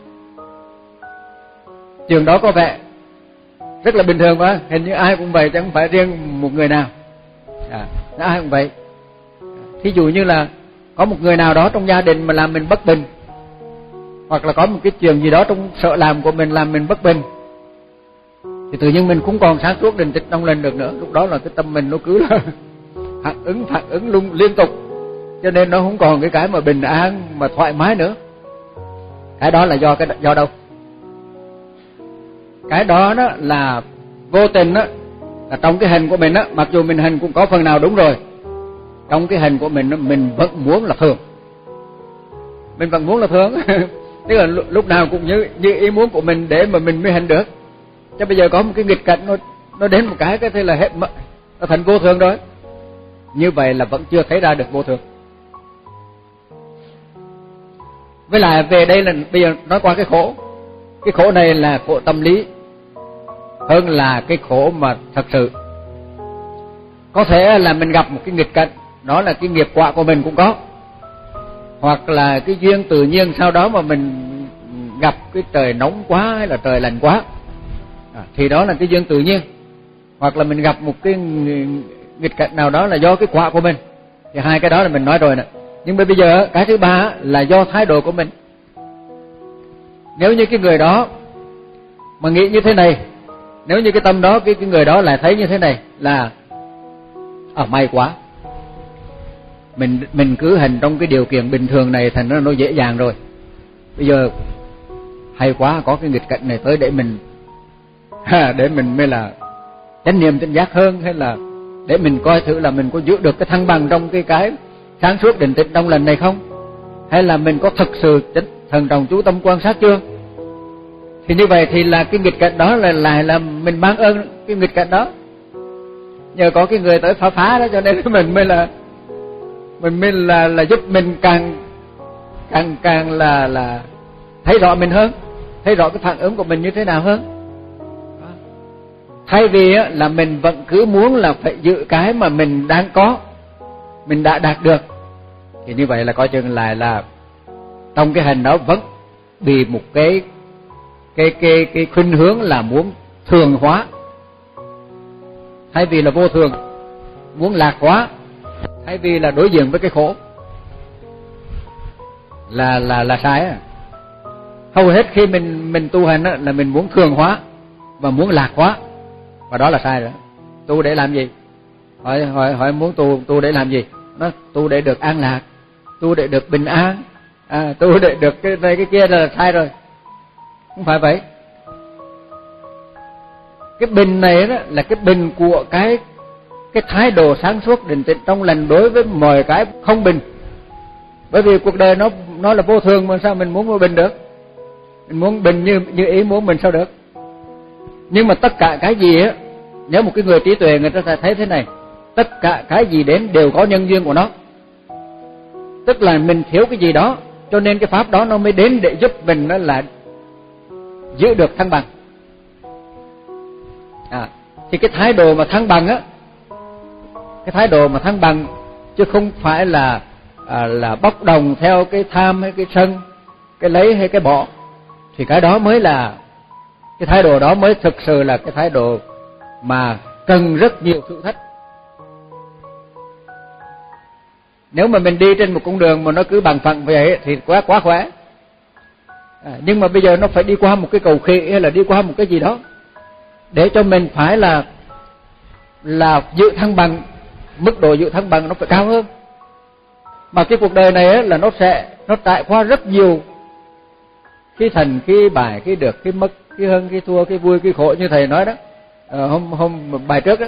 Trường đó có vẻ rất là bình thường mà, hình như ai cũng vậy chứ không phải riêng một người nào. À, ai cũng vậy. Thí dụ như là có một người nào đó trong gia đình mà làm mình bất bình, hoặc là có một cái chuyện gì đó trong sợ làm của mình làm mình bất bình, thì tự nhiên mình không còn sáng suốt, định tĩnh, trong lành được nữa. Lúc đó là cái tâm mình nó cứ là phản ứng phản ứng luôn liên tục, cho nên nó không còn cái cái mà bình an mà thoải mái nữa. Cái đó là do cái do đâu? cái đó đó là vô tình đó, là trong cái hình của mình đó, mặc dù mình hình cũng có phần nào đúng rồi, trong cái hình của mình đó, mình vẫn muốn là thường, mình vẫn muốn là thường. Tức là lúc nào cũng như như ý muốn của mình để mà mình mới hình được. Chứ bây giờ có một cái nghịch cảnh nó nó đến một cái cái thế là hết, nó thành vô thường rồi. Như vậy là vẫn chưa thấy ra được vô thường. Với lại về đây là bây giờ nói qua cái khổ. Cái khổ này là khổ tâm lý hơn là cái khổ mà thật sự. Có thể là mình gặp một cái nghịch cảnh, đó là cái nghiệp quả của mình cũng có, hoặc là cái duyên tự nhiên sau đó mà mình gặp cái trời nóng quá hay là trời lạnh quá, à, thì đó là cái duyên tự nhiên. Hoặc là mình gặp một cái nghịch cảnh nào đó là do cái quả của mình, thì hai cái đó là mình nói rồi nè. Nhưng mà bây giờ cái thứ ba là do thái độ của mình. Nếu như cái người đó mà nghĩ như thế này, nếu như cái tâm đó, cái, cái người đó lại thấy như thế này là à, may quá, mình mình cứ hành trong cái điều kiện bình thường này thành ra nó dễ dàng rồi, bây giờ hay quá, có cái nghịch cảnh này tới để mình ha, để mình mới là chánh niệm tỉnh giác hơn, hay là để mình coi thử là mình có giữ được cái thăng bằng trong cái cái sáng suốt định tĩnh trong lần này không, hay là mình có thực sự thần trọng chú tâm quan sát chưa. Thì như vậy thì là cái nghịch cảnh đó là lại là mình mang ơn cái nghịch cảnh đó. Nhờ có cái người tới phá phá đó cho nên mình mới là mình mới là là giúp mình càng càng càng là là thấy rõ mình hơn, thấy rõ cái phản ứng của mình như thế nào hơn. Thay vì là mình vẫn cứ muốn là phải giữ cái mà mình đang có, mình đã đạt được, thì như vậy là coi chừng lại là trong cái hành đó vẫn bị một cái cái cái cái khuynh hướng là muốn thường hóa, thay vì là vô thường, muốn lạc hóa, thay vì là đối diện với cái khổ, là là là sai á. Hầu hết khi mình mình tu hành á, là mình muốn thường hóa và muốn lạc hóa, và đó là sai rồi. Tu để làm gì? Hỏi hỏi hỏi muốn tu tu để làm gì? Nó tu để được an lạc, tu để được bình an, à, tu để được cái này cái kia là sai rồi. Không phải vậy. Cái bình này đó là cái bình của cái cái thái độ sáng suốt định tĩnh trong lành đối với mọi cái không bình. Bởi vì cuộc đời nó nó là vô thường mà sao mình muốn vô bình được? Mình muốn bình như như ý muốn mình sao được? Nhưng mà tất cả cái gì á, nếu một cái người trí tuệ người ta sẽ thấy thế này, tất cả cái gì đến đều có nhân duyên của nó. Tức là mình thiếu cái gì đó, cho nên cái pháp đó nó mới đến để giúp mình đó là giữ được thăng bằng. À, thì cái thái độ mà thăng bằng á, cái thái độ mà thăng bằng chứ không phải là à, là bốc đồng theo cái tham hay cái sân, cái lấy hay cái bỏ, thì cái đó mới là cái thái độ đó mới thực sự là cái thái độ mà cần rất nhiều thử thách. Nếu mà mình đi trên một con đường mà nó cứ bằng phẳng vậy thì quá quá khỏe. À, nhưng mà bây giờ nó phải đi qua một cái cầu khỉ hay là đi qua một cái gì đó để cho mình phải là là giữ thăng bằng, mức độ giữ thăng bằng nó phải cao hơn. Mà cái cuộc đời này ấy, là nó sẽ nó trải qua rất nhiều khi thành khi bại, khi được khi mất, khi hơn khi thua, khi vui khi khổ như thầy nói đó à, hôm hôm bài trước đó.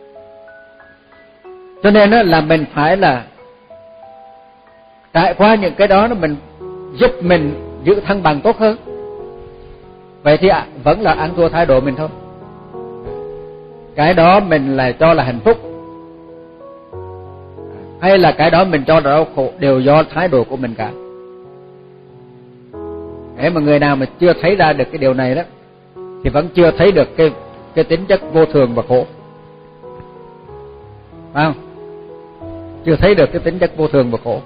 Cho nên đó là mình phải là trải qua những cái đó nó mình giúp mình giữ thăng bằng tốt hơn. Vậy thì à, vẫn là ăn thua thái độ mình thôi. Cái đó mình là cho là hạnh phúc, hay là cái đó mình cho là đau khổ, đều do thái độ của mình cả. Để mà người nào mà chưa thấy ra được cái điều này đó thì vẫn chưa thấy được cái cái tính chất vô thường và khổ, phải không? Chưa thấy được cái tính chất vô thường và khổ.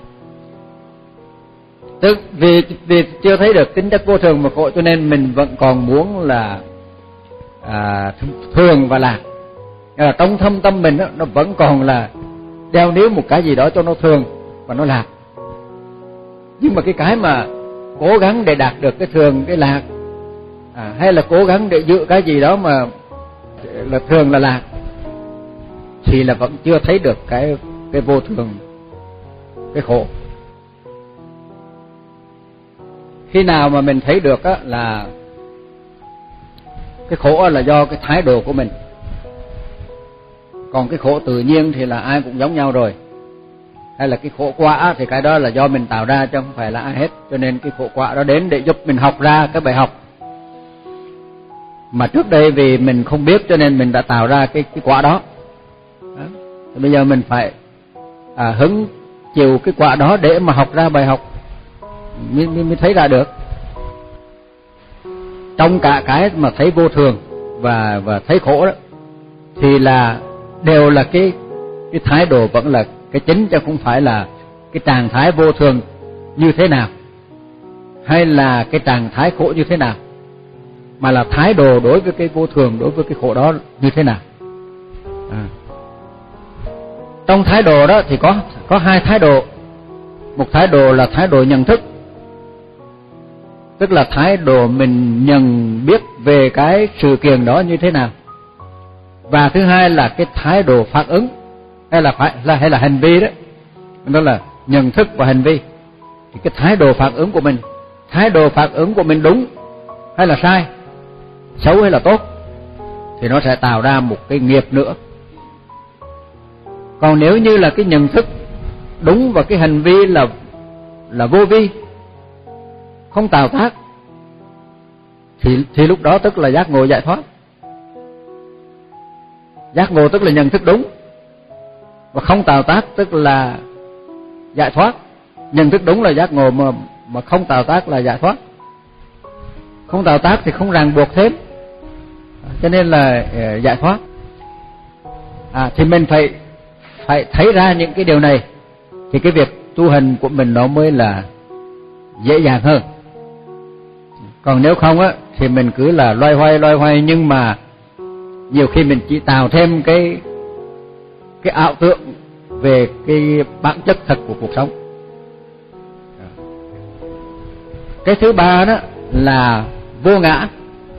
Tức vì vì chưa thấy được tính chất vô thường và khổ cho nên mình vẫn còn muốn là à, thường và lạc. Là trong thâm tâm mình đó, nó vẫn còn là đeo níu một cái gì đó cho nó thường và nó lạc. Nhưng mà cái cái mà cố gắng để đạt được cái thường, cái lạc, à, hay là cố gắng để giữ cái gì đó mà là thường là lạc, thì là vẫn chưa thấy được cái cái vô thường, cái khổ. Khi nào mà mình thấy được á là Cái khổ là do cái thái độ của mình. Còn cái khổ tự nhiên thì là ai cũng giống nhau rồi. Hay là cái khổ quả thì cái đó là do mình tạo ra chứ không phải là ai hết. Cho nên cái khổ quả đó đến để giúp mình học ra cái bài học mà trước đây vì mình không biết cho nên mình đã tạo ra cái cái quả đó. Đó. Thì bây giờ mình phải à, hứng chịu cái quả đó để mà học ra bài học mới, mới, mới thấy ra được. Trong cả cái mà thấy vô thường và và thấy khổ đó thì là đều là cái cái thái độ vẫn là cái chính, chứ không phải là cái trạng thái vô thường như thế nào hay là cái trạng thái khổ như thế nào, mà là thái độ đối với cái vô thường, đối với cái khổ đó như thế nào. À. Trong thái độ đó thì có có hai thái độ. Một thái độ là thái độ nhận thức, tức là thái độ mình nhận biết về cái sự kiện đó như thế nào. Và thứ hai là cái thái độ phản ứng hay là phải là hay là hành vi đó. Đó là nhận thức và hành vi. Thì cái thái độ phản ứng của mình, thái độ phản ứng của mình đúng hay là sai, xấu hay là tốt, thì nó sẽ tạo ra một cái nghiệp nữa. Còn nếu như là cái nhận thức đúng và cái hành vi là là vô vi, không tạo tác, thì thì lúc đó tức là giác ngộ giải thoát. Giác ngộ tức là nhận thức đúng, và không tạo tác tức là giải thoát. Nhận thức đúng là giác ngộ, mà mà không tạo tác là giải thoát. Không tạo tác thì không ràng buộc thêm, cho nên là uh, giải thoát. À, thì mình phải phải thấy ra những cái điều này thì cái việc tu hành của mình nó mới là dễ dàng hơn. Còn nếu không á thì mình cứ là loay hoay loay hoay, nhưng mà nhiều khi mình chỉ tạo thêm cái cái ảo tưởng về cái bản chất thật của cuộc sống. Cái thứ ba đó là vô ngã.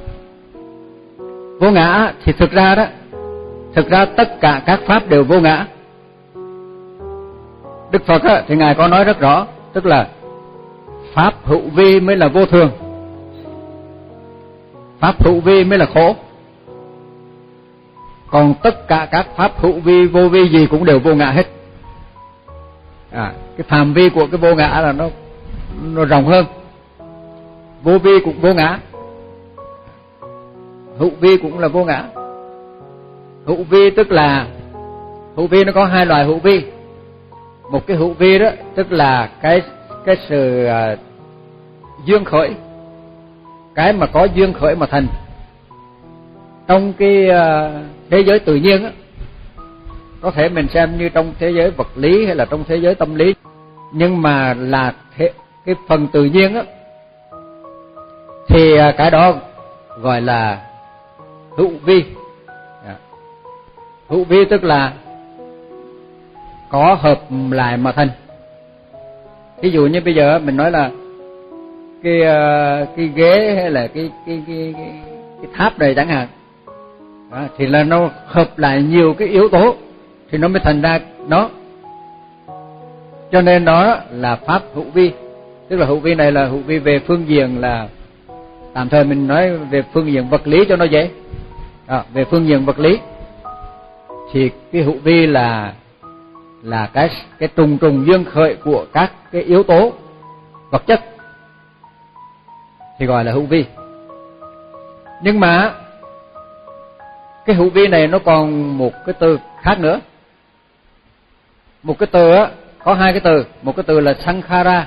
Vô ngã thì thực ra đó, thực ra tất cả các pháp đều vô ngã. Đức Phật á, thì Ngài có nói rất rõ, tức là pháp hữu vi mới là vô thường, pháp hữu vi mới là khổ. Còn tất cả các pháp hữu vi, vô vi gì cũng đều vô ngã hết. À, cái phạm vi của cái vô ngã là nó nó rộng hơn. Vô vi cũng vô ngã, hữu vi cũng là vô ngã. Hữu vi tức là hữu vi nó có hai loại hữu vi. Một cái hữu vi đó tức là cái cái sự uh, duyên khởi, cái mà có duyên khởi mà thành. Trong cái uh, thế giới tự nhiên á, có thể mình xem như trong thế giới vật lý hay là trong thế giới tâm lý, nhưng mà là thế, cái phần tự nhiên á, thì uh, cái đó gọi là hữu vi. Yeah. Hữu vi tức là có hợp lại mà thành. Ví dụ như bây giờ mình nói là cái cái ghế hay là cái cái cái cái, cái tháp này chẳng hạn, đó, thì là nó hợp lại nhiều cái yếu tố thì nó mới thành ra nó. Cho nên đó là pháp hữu vi. Tức là hữu vi này là hữu vi về phương diện là, tạm thời mình nói về phương diện vật lý cho nó dễ. À, về phương diện vật lý thì cái hữu vi là là cái cái trùng trùng duyên khởi của các cái yếu tố vật chất thì gọi là hữu vi. Nhưng mà cái hữu vi này nó còn một cái từ khác nữa. Một cái từ á, có hai cái từ. Một cái từ là sankhara.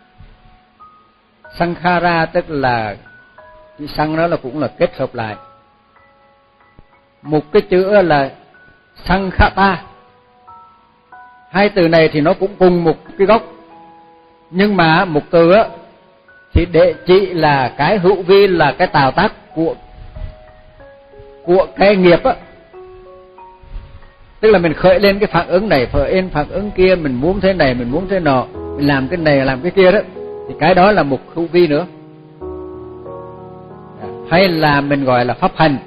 Sankhara tức là chữ sang đó là cũng là kết hợp lại. Một cái chữ là sankhata. Hai từ này thì nó cũng cùng một cái gốc, nhưng mà một từ á thì để chỉ là cái hữu vi là cái tạo tác của của cái nghiệp á. Tức là mình khởi lên cái phản ứng này, khởi lên phản ứng kia, mình muốn thế này, mình muốn thế nọ, mình làm cái này, làm cái kia đó, thì cái đó là một hữu vi nữa. Hay là mình gọi là pháp hành.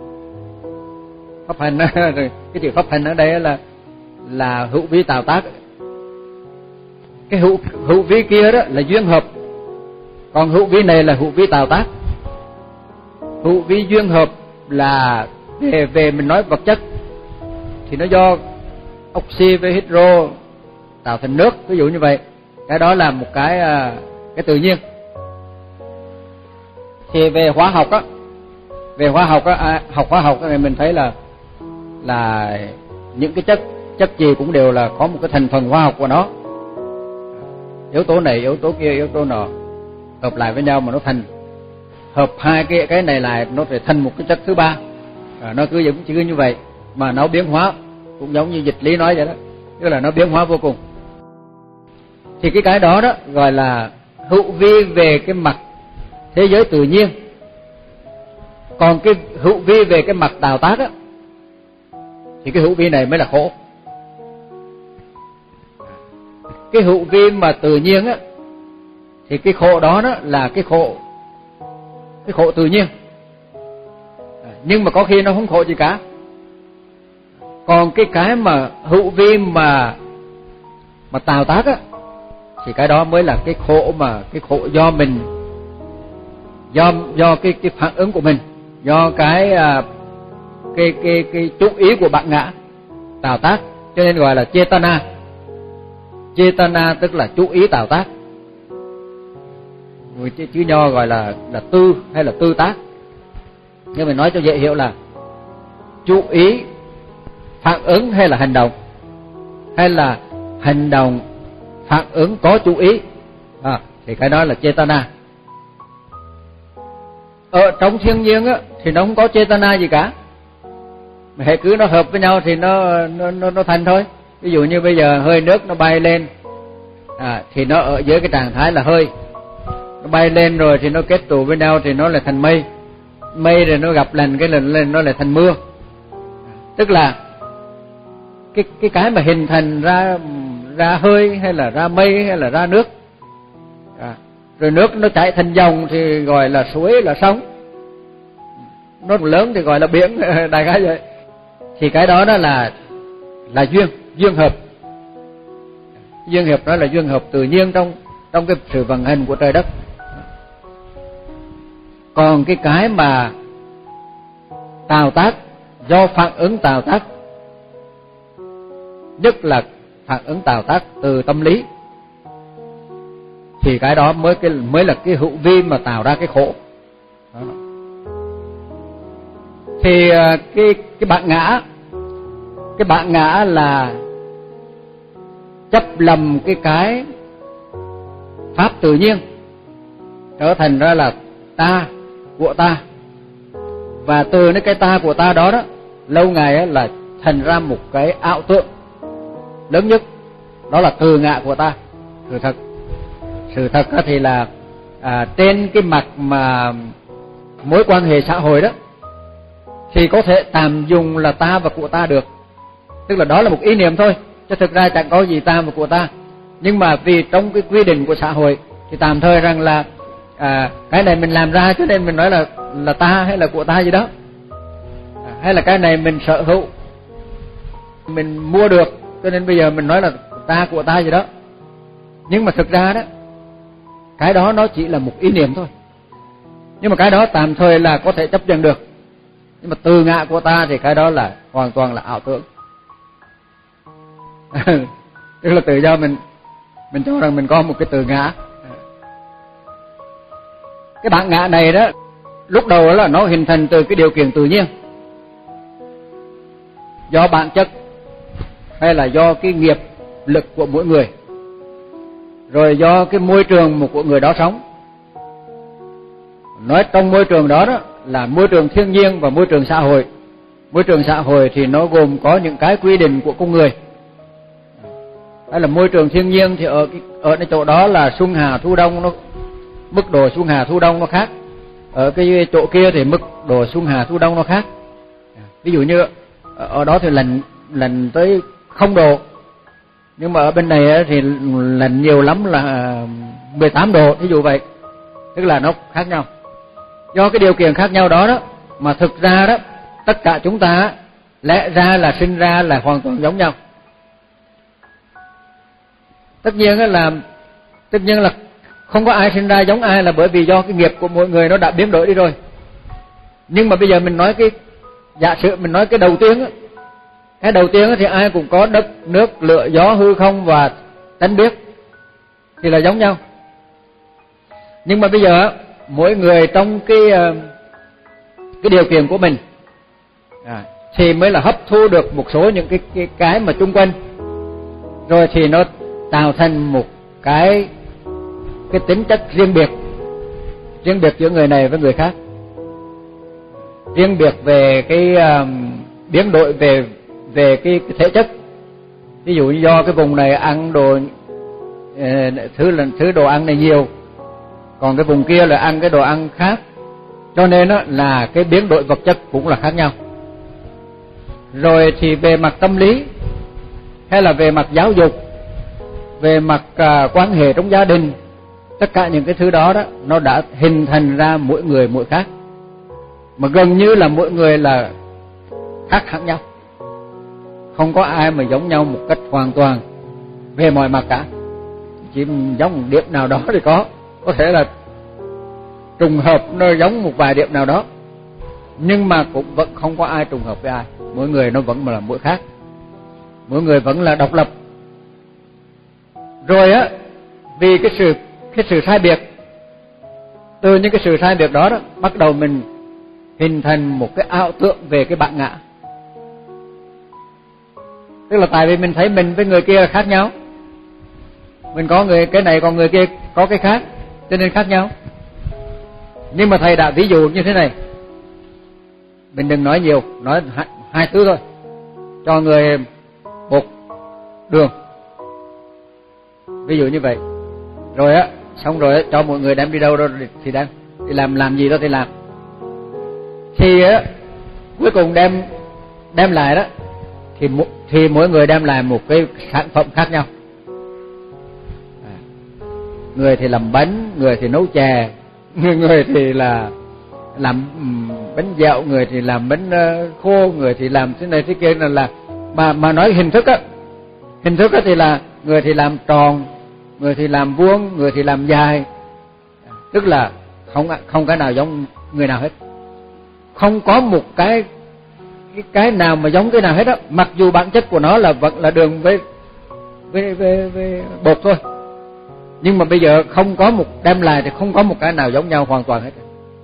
Pháp hành cái chữ pháp hành ở đây là là hữu vi tạo tác. Cái hữu hữu vi kia đó là duyên hợp, còn hữu vi này là hữu vi tạo tác. Hữu vi duyên hợp là về về mình nói vật chất thì nó do oxy với hydro tạo thành nước, ví dụ như vậy. Cái đó là một cái cái tự nhiên. Thì về hóa học á, về hóa học á, à, học hóa học này mình thấy là là những cái chất chất gì cũng đều là có một cái thành phần hóa học của nó. Yếu tố này, yếu tố kia, yếu tố nọ hợp lại với nhau mà nó thành, hợp hai cái cái này lại nó sẽ thành một cái chất thứ ba. À, nó cứ giống cứ như vậy mà nó biến hóa cũng giống như dịch lý nói vậy đó, tức là nó biến hóa vô cùng. Thì cái cái đó đó gọi là hữu vi về cái mặt thế giới tự nhiên. Còn cái hữu vi về cái mặt tạo tác á, thì cái hữu vi này mới là khổ. Cái hữu vi mà tự nhiên á, thì cái khổ đó đó là cái khổ, cái khổ tự nhiên. Nhưng mà có khi nó không khổ gì cả. Còn cái cái mà hữu vi mà mà tạo tác á, thì cái đó mới là cái khổ, mà cái khổ do mình, do do cái cái phản ứng của mình, do cái cái cái cái chú ý của bạn ngã tạo tác, cho nên gọi là chetana. Chetana tức là chú ý tạo tác. Người chữ nho gọi là là tư hay là tư tác. Nhưng mình nói cho dễ hiểu là chú ý, phản ứng hay là hành động, hay là hành động phản ứng có chú ý, à, thì cái đó là chetana. Ở trong thiên nhiên á thì nó không có chetana gì cả, mà hệ cứ nó hợp với nhau thì nó nó nó, nó thành thôi. Ví dụ như bây giờ hơi nước nó bay lên, à, thì nó ở dưới cái trạng thái là hơi, nó bay lên rồi thì nó kết tụ với nhau thì nó lại thành mây, mây rồi nó gặp lần cái lần lên nó lại thành mưa. Tức là cái cái cái mà hình thành ra ra hơi hay là ra mây hay là ra nước, à, rồi nước nó chảy thành dòng thì gọi là suối là sông, nó lớn thì gọi là biển, đại khái vậy. Thì cái đó đó là là duyên, duyên hợp. Duyên hợp đó là duyên hợp tự nhiên trong trong cái sự vận hành của trời đất. Còn cái cái mà tạo tác do phản ứng tạo tác, nhất là phản ứng tạo tác từ tâm lý, thì cái đó mới cái mới là cái hữu vi mà tạo ra cái khổ. Đó. Thì cái cái bản ngã, cái bản ngã là chấp lầm cái cái pháp tự nhiên trở thành ra là ta, của ta, và từ cái ta của ta đó đó lâu ngày là thành ra một cái ảo tượng lớn nhất, đó là từ ngã của ta. Sự thật, sự thật thì là à, trên cái mặt mà mối quan hệ xã hội đó thì có thể tạm dùng là ta và của ta được, tức là đó là một ý niệm thôi, chứ thực ra chẳng có gì ta và của ta. Nhưng mà vì trong cái quy định của xã hội thì tạm thời rằng là à, cái này mình làm ra cho nên mình nói là là ta hay là của ta gì đó, à, hay là cái này mình sở hữu, mình mua được cho nên bây giờ mình nói là ta của ta gì đó. Nhưng mà thực ra đó, cái đó nó chỉ là một ý niệm thôi. Nhưng mà cái đó tạm thời là có thể chấp nhận được. Nhưng mà từ ngã của ta thì cái đó là hoàn toàn là ảo tưởng. Tức là tự do mình mình cho rằng mình có một cái từ ngã. Cái bản ngã này đó, lúc đầu đó là nó hình thành từ cái điều kiện tự nhiên, do bản chất hay là do cái nghiệp lực của mỗi người, rồi do cái môi trường một của người đó sống. Nói trong môi trường đó đó là môi trường thiên nhiên và môi trường xã hội. Môi trường xã hội thì nó gồm có những cái quy định của con người. Hay là môi trường thiên nhiên thì ở cái, ở cái chỗ đó là xuân hạ thu đông, nó mức độ xuân hạ thu đông nó khác. Ở cái chỗ kia thì mức độ xuân hạ thu đông nó khác. Ví dụ như ở đó thì lạnh lạnh tới không độ, nhưng mà ở bên này thì lạnh nhiều lắm là mười tám độ, ví dụ vậy. Tức là nó khác nhau. Do cái điều kiện khác nhau đó đó mà thực ra đó tất cả chúng ta lẽ ra là sinh ra là hoàn toàn giống nhau. Tất nhiên là tất nhiên là không có ai sinh ra giống ai, là bởi vì do cái nghiệp của mỗi người nó đã biến đổi đi rồi. Nhưng mà bây giờ mình nói cái giả sử mình nói cái đầu tiên á, cái đầu tiên á thì ai cũng có đất, nước, lửa, gió, hư không và tánh biết thì là giống nhau. Nhưng mà bây giờ mỗi người trong cái cái điều kiện của mình à, thì mới là hấp thu được một số những cái cái cái mà chung quanh, rồi thì nó tạo thành một cái cái tính chất riêng biệt, riêng biệt giữa người này với người khác, riêng biệt về cái uh, biến đổi về về cái, cái thể chất. Ví dụ như do cái vùng này ăn đồ uh, thứ là thứ đồ ăn này nhiều, còn cái vùng kia là ăn cái đồ ăn khác, cho nên đó là cái biến đổi vật chất cũng là khác nhau. Rồi thì về mặt tâm lý hay là về mặt giáo dục, về mặt uh, quan hệ trong gia đình, tất cả những cái thứ đó đó nó đã hình thành ra mỗi người mỗi khác, mà gần như là mỗi người là khác khác nhau, không có ai mà giống nhau một cách hoàn toàn về mọi mặt cả. Chỉ giống một điểm nào đó thì có có thể là trùng hợp nó giống một vài điểm nào đó, nhưng mà cũng vẫn không có ai trùng hợp với ai. Mỗi người nó vẫn là mỗi khác, mỗi người vẫn là độc lập. Rồi á, vì cái sự cái sự sai biệt, từ những cái sự sai biệt đó đó bắt đầu mình hình thành một cái ảo tưởng về cái bản ngã. Tức là tại vì mình thấy mình với người kia là khác nhau, mình có người cái này còn người kia có cái khác, cho nên khác nhau. Nhưng mà thầy đã ví dụ như thế này, mình đừng nói nhiều, nói hai, hai thứ thôi, cho người bột đường, ví dụ như vậy. Rồi á, xong rồi á, cho mọi người đem đi đâu đó thì đem đi làm làm gì đó thì làm. Thì á, cuối cùng đem đem lại đó thì thì mỗi người đem lại một cái sản phẩm khác nhau. À, người thì làm bánh, người thì nấu chè, người thì là làm bánh dạo, người thì làm bánh khô, người thì làm thế này thế kia, là là mà mà nói hình thức á, hình thức á thì là người thì làm tròn, người thì làm vuông, người thì làm dài, tức là không không cái nào giống người nào hết, không có một cái cái cái nào mà giống cái nào hết á. Mặc dù bản chất của nó là vẫn là đường với với với, với bột thôi, nhưng mà bây giờ không có một đem lại thì không có một cái nào giống nhau hoàn toàn hết.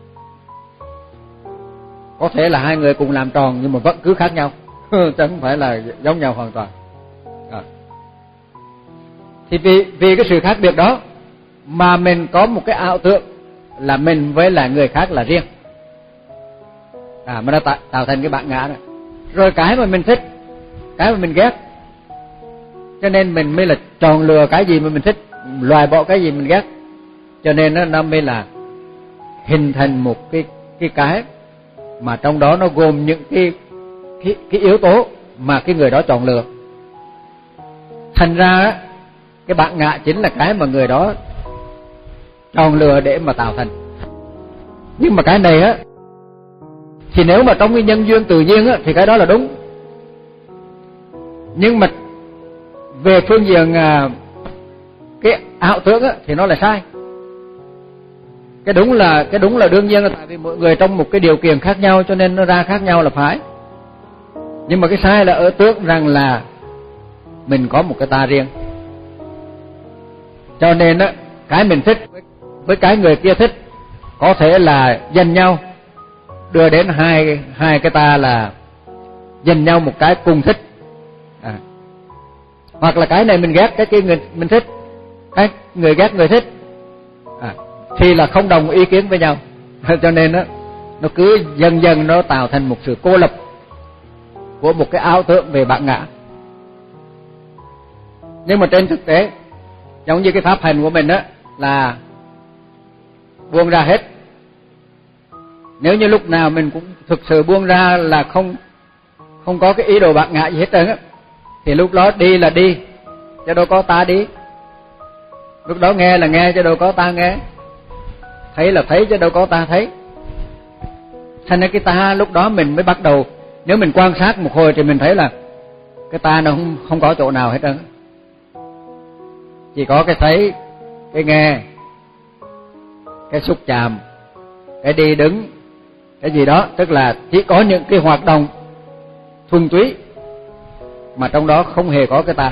Có thể là hai người cùng làm tròn nhưng mà vẫn cứ khác nhau, chứ không phải là giống nhau hoàn toàn. À. Thì vì vì cái sự khác biệt đó mà mình có một cái ảo tưởng là mình với lại người khác là riêng, à mà nó tạo, tạo thành cái bản ngã đó. Rồi cái mà mình thích, cái mà mình ghét, cho nên mình mới là chọn lựa cái gì mà mình thích, loại bỏ cái gì mình ghét, cho nên nó, nó mới là hình thành một cái cái cái mà trong đó nó gồm những cái cái, cái yếu tố mà cái người đó chọn lựa. Thành ra cái bản ngã chính là cái mà người đó chọn lựa để mà tạo thành. Nhưng mà cái này á thì nếu mà trong cái nhân duyên tự nhiên á thì cái đó là đúng, nhưng mà về phương diện à, cái ảo tưởng á thì nó là sai. Cái đúng là cái đúng là đương nhiên là tại vì mỗi người trong một cái điều kiện khác nhau cho nên nó ra khác nhau là phải. Nhưng mà cái sai là ở tưởng rằng là mình có một cái ta riêng, cho nên á cái mình thích với, với cái người kia thích có thể là dành nhau, đưa đến hai hai cái ta là dành nhau một cái cùng thích. À. Hoặc là cái này mình ghét, cái kia người mình thích, cái người ghét người thích. À. Thì là không đồng ý kiến với nhau. Cho nên đó, nó cứ dần dần nó tạo thành một sự cô lập của một cái ảo tưởng về bản ngã. Nhưng mà trên thực tế, giống như cái pháp hành của mình đó là buông ra hết. Nếu như lúc nào mình cũng thực sự buông ra là không không có cái ý đồ bản ngã gì hết trơn á, thì lúc đó đi là đi, chứ đâu có ta đi. Lúc đó nghe là nghe, chứ đâu có ta nghe. Thấy là thấy, chứ đâu có ta thấy. Thành ra cái ta lúc đó mình mới bắt đầu, nếu mình quan sát một hồi thì mình thấy là cái ta nó không, không có chỗ nào hết trơn. Chỉ có cái thấy, cái nghe, cái xúc chạm, cái đi đứng, cái gì đó, tức là chỉ có những cái hoạt động thuần túy mà trong đó không hề có cái ta.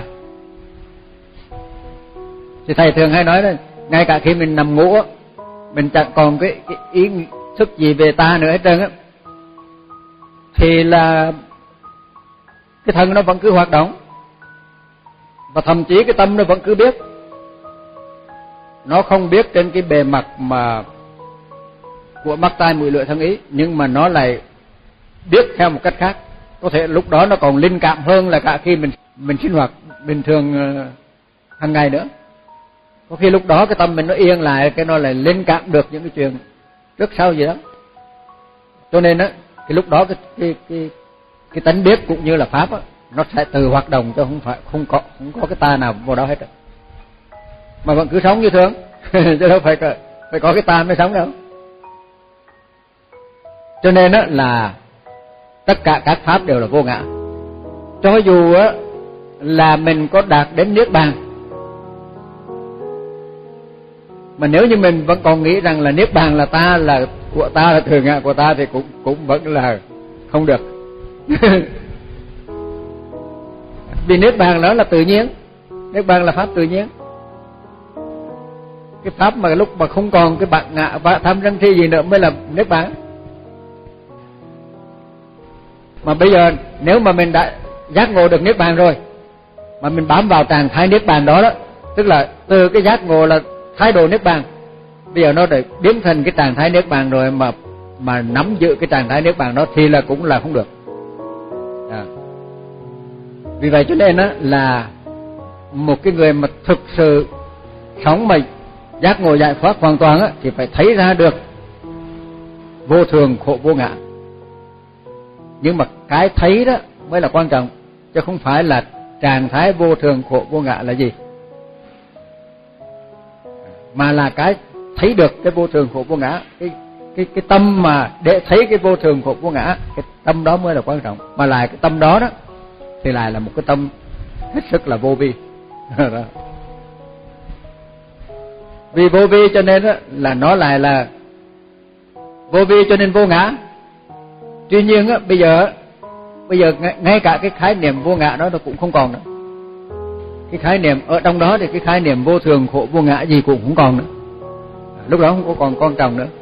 Thì thầy thường hay nói là ngay cả khi mình nằm ngủ, mình chẳng còn cái, cái ý thức gì về ta nữa hết trơn á, thì là cái thân nó vẫn cứ hoạt động, và thậm chí cái tâm nó vẫn cứ biết. Nó không biết trên cái bề mặt mà của mắt tai mũi lưỡi thân ý, nhưng mà nó lại biết theo một cách khác. Có thể lúc đó nó còn linh cảm hơn là cả khi mình mình sinh hoạt bình thường hàng ngày nữa. Có khi lúc đó cái tâm mình nó yên lại, cái nó lại linh cảm được những cái chuyện trước sau gì đó. Cho nên á, cái lúc đó cái cái cái cái tánh biết cũng như là pháp á, nó sẽ tự hoạt động, chứ không phải không có không có cái ta nào vào đó hết rồi. Mà vẫn cứ sống như thường, chứ đâu phải phải có cái ta mới sống đâu. Cho nên á là tất cả các pháp đều là vô ngã. Cho dù á là mình có đạt đến niết bàn, mà nếu như mình vẫn còn nghĩ rằng là niết bàn là ta, là của ta, là thường ngã của ta, thì cũng cũng vẫn là không được. Vì niết bàn đó là tự nhiên, niết bàn là pháp tự nhiên. Cái pháp mà lúc mà không còn cái bản ngã và tham sân si gì nữa mới là niết bàn. Mà bây giờ nếu mà mình đã giác ngộ được niết bàn rồi, mà mình bám vào trạng thái niết bàn đó đó, tức là từ cái giác ngộ là thái độ niết bàn, bây giờ nó để biến thành cái trạng thái niết bàn rồi, mà mà nắm giữ cái trạng thái niết bàn đó thì là cũng là không được. À. Vì vậy cho nên á là một cái người mà thực sự sống mà giác ngộ giải thoát hoàn toàn á, thì phải thấy ra được vô thường khổ vô ngã. Nhưng mà cái thấy đó mới là quan trọng, chứ không phải là trạng thái vô thường khổ vô ngã là gì, mà là cái thấy được cái vô thường khổ vô ngã, cái cái cái tâm mà để thấy cái vô thường khổ vô ngã, cái tâm đó mới là quan trọng. Mà lại cái tâm đó đó thì lại là một cái tâm hết sức là vô vi. Vì vô vi cho nên đó, là nó lại là vô vi cho nên vô ngã. Tuy nhiên á, bây giờ bây giờ ngay cả cái khái niệm vô ngã đó nó cũng không còn nữa. Cái khái niệm ở trong đó thì cái khái niệm vô thường khổ vô ngã gì cũng không còn nữa. Lúc đó không có còn quan trọng nữa.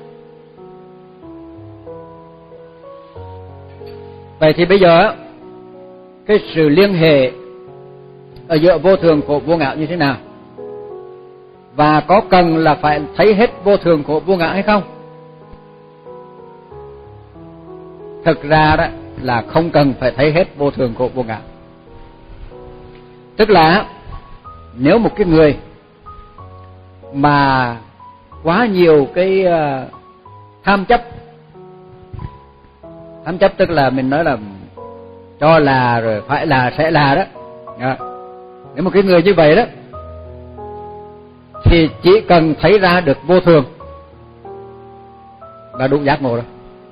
Vậy thì bây giờ cái sự liên hệ ở giữa vô thường khổ vô ngã như thế nào, và có cần là phải thấy hết vô thường khổ vô ngã hay không? Thực ra đó là không cần phải thấy hết vô thường khổ vô ngã. Tức là nếu một cái người mà quá nhiều cái uh, tham chấp, tham chấp tức là mình nói là cho là rồi phải là sẽ là đó. À, nếu một cái người như vậy đó thì chỉ cần thấy ra được vô thường là đủ giác ngộ rồi.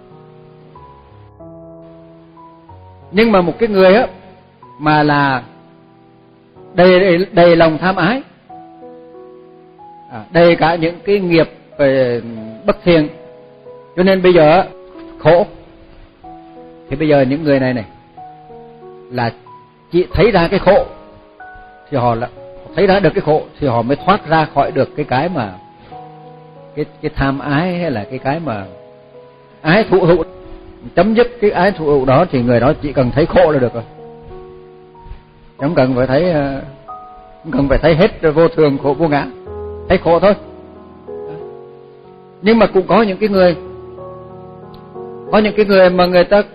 Nhưng mà một cái người á mà là đầy đầy, đầy lòng tham ái, à, đầy cả những cái nghiệp về bất thiện, cho nên bây giờ khổ, thì bây giờ những người này này là chỉ thấy ra cái khổ thì họ là thấy ra được cái khổ thì họ mới thoát ra khỏi được cái cái mà cái cái tham ái, hay là cái cái mà ái thụ hữu. Chấm dứt cái ái thụ hữu đó thì người đó chỉ cần thấy khổ là được rồi, không cần phải thấy không cần phải thấy hết vô thường khổ vô ngã, thấy khổ thôi. Nhưng mà cũng có những cái người có những cái người mà người ta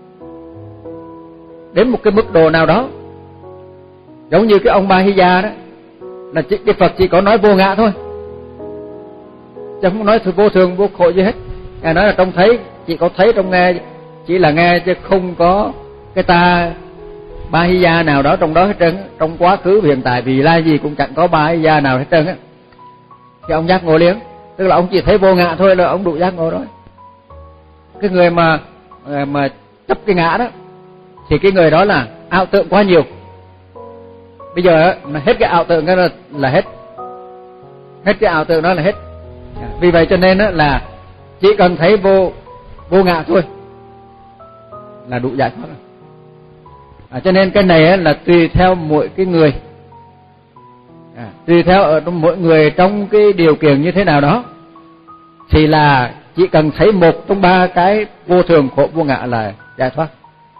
đến một cái mức độ nào đó, giống như cái ông Ba Hy Gia đó, là chỉ, cái Phật chỉ có nói vô ngã thôi, chứ không nói vô thường vô khổ gì hết. Ngài nói là trong thấy, chỉ có thấy trong nghe, chỉ là nghe chứ không có cái ta Ba Hy Gia nào đó trong đó hết trơn. Trong quá khứ hiện tại vì lai gì cũng chẳng có Ba Hy Gia nào hết trơn á. Thì ông giác ngộ liền, tức là ông chỉ thấy vô ngã thôi là ông đủ giác ngộ rồi. Cái người mà mà chấp cái ngã đó thì cái người đó là ảo tưởng quá nhiều. Bây giờ mà hết cái ảo tưởng đó là, là hết hết cái ảo tưởng đó là hết. Vì vậy cho nên là chỉ cần thấy vô vô ngã thôi là đủ giải thoát rồi. À, cho nên cái này là tùy theo mỗi cái người, à, tùy theo ở trong mỗi người trong cái điều kiện như thế nào đó, thì là chỉ cần thấy một trong ba cái vô thường khổ vô ngã là giải thoát.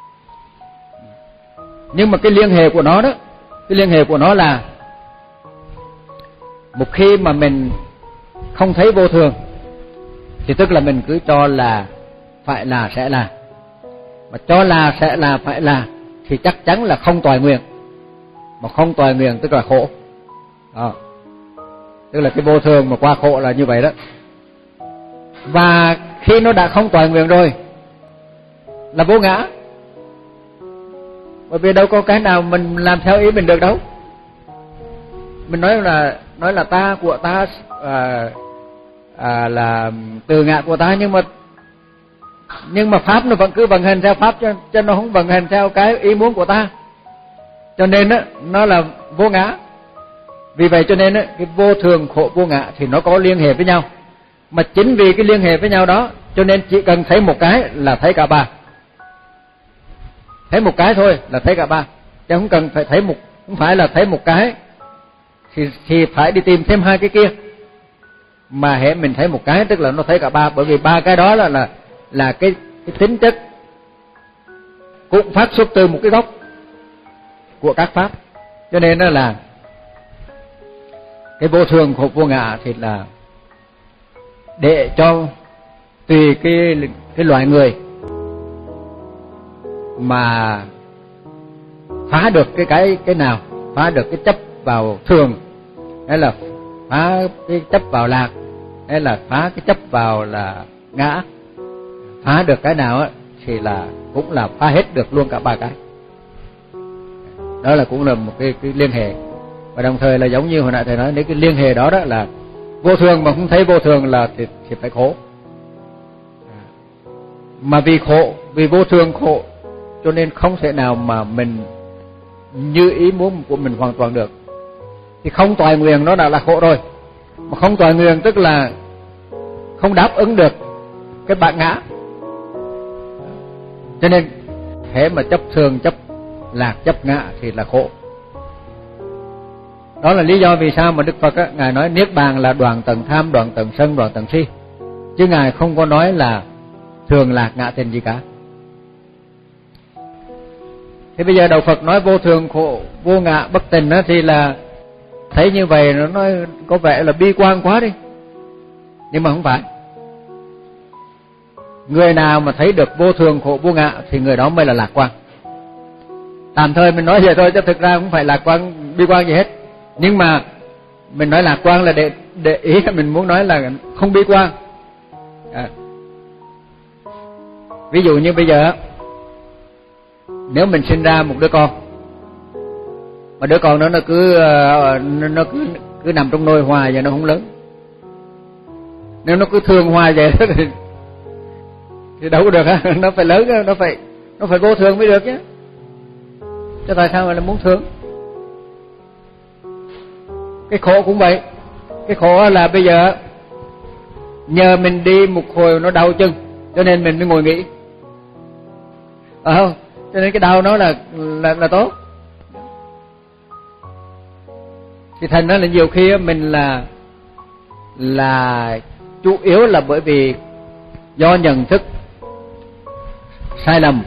Nhưng mà cái liên hệ của nó đó, cái liên hệ của nó là một khi mà mình không thấy vô thường thì tức là mình cứ cho là phải là sẽ là, mà cho là sẽ là phải là thì chắc chắn là không toại nguyện, mà không toại nguyện tức là khổ. Đó. Tức là cái vô thường mà qua khổ là như vậy đó. Và khi nó đã không toại nguyện rồi là vô ngã, bởi vì đâu có cái nào mình làm theo ý mình được đâu. Mình nói là nói là ta của ta, à, à, là từ ngã của ta, nhưng mà nhưng mà pháp nó vẫn cứ vận hành theo pháp, cho, cho nó không vận hành theo cái ý muốn của ta, cho nên á nó là vô ngã. Vì vậy cho nên á cái vô thường khổ vô ngã thì nó có liên hệ với nhau, mà chính vì cái liên hệ với nhau đó cho nên chỉ cần thấy một cái là thấy cả ba, thấy một cái thôi là thấy cả ba, chứ không cần phải thấy một, không phải là thấy một cái thì thì phải đi tìm thêm hai cái kia, mà hễ mình thấy một cái tức là nó thấy cả ba, bởi vì ba cái đó là là là cái, cái tính chất cũng phát xuất từ một cái gốc của các pháp. Cho nên đó là cái vô thường khổ vô ngã thì là để cho tùy cái cái loại người mà phá được cái cái cái nào, phá được cái chấp vào thường, hay là phá cái chấp vào lạc, hay là phá cái chấp vào là ngã, phá được cái nào á thì là cũng là phá hết được luôn cả ba cái. Đó là cũng là một cái cái liên hệ, và đồng thời là giống như hồi nãy thầy nói, nếu cái liên hệ đó đó là vô thường mà không thấy vô thường là thì, thì phải khổ. Mà vì khổ, vì vô thường khổ cho nên không thể nào mà mình như ý muốn của mình hoàn toàn được. Thì không toại nguyện nó đã là khổ rồi, mà không toại nguyện tức là không đáp ứng được cái bản ngã. Cho nên thế mà chấp thường, chấp lạc, chấp ngã thì là khổ. Đó là lý do vì sao mà Đức Phật á, Ngài nói Niết Bàn là đoạn tận tham, đoạn tận sân, đoạn tận si, chứ Ngài không có nói là thường lạc ngã tình gì cả. Thế bây giờ Đạo Phật nói vô thường khổ vô ngã bất tình á, thì là thấy như vậy nó nói có vẻ là bi quan quá đi, nhưng mà không phải. Người nào mà thấy được vô thường khổ vô ngã thì người đó mới là lạc quan. Tạm thời mình nói vậy thôi, chứ thực ra không phải lạc quan bi quan gì hết. Nhưng mà mình nói lạc quan là để để ý là mình muốn nói là không bi quan. À. Ví dụ như bây giờ nếu mình sinh ra một đứa con, mà đứa con đó nó cứ nó cứ cứ nằm trong nôi hoài và nó không lớn. Nếu nó cứ thương hoài vậy thì thì đâu có được hả? Nó phải lớn, nó phải nó phải vô thường mới được chứ. Chứ tại sao mà là muốn thương? Cái khổ cũng vậy. Cái khổ là bây giờ nhờ mình đi một hồi nó đau chân, cho nên mình mới ngồi nghỉ. Phải không? Cho nên cái đau nó là là là tốt. Thì thành ra là nhiều khi mình là là chủ yếu là bởi vì do nhận thức sai lầm,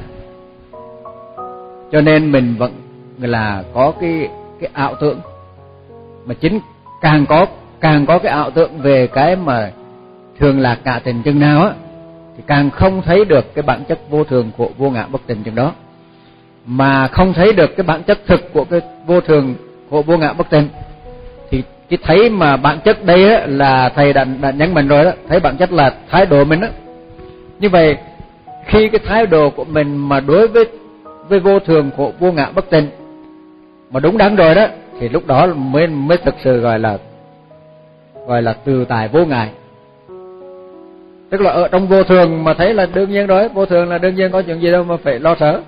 cho nên mình vẫn là có cái cái ảo tưởng, mà chính càng có càng có cái ảo tưởng về cái mà thường lạc ngã tình chừng nào á, thì càng không thấy được cái bản chất vô thường khổ vô ngã bất tình chừng đó, mà không thấy được cái bản chất thực của cái vô thường khổ vô ngã bất tình. Thì cái thấy mà bản chất đây á, là thầy đã, đã nhấn mạnh rồi đó, thấy bản chất là thái độ mình á. Như vậy khi cái thái độ của mình mà đối với với vô thường khổ vô ngã bất tình mà đúng đắn rồi đó, thì lúc đó mới mới thực sự gọi là gọi là từ tại vô ngại. Tức là ở trong vô thường mà thấy là đương nhiên rồi, vô thường là đương nhiên, có chuyện gì đâu mà phải lo sợ.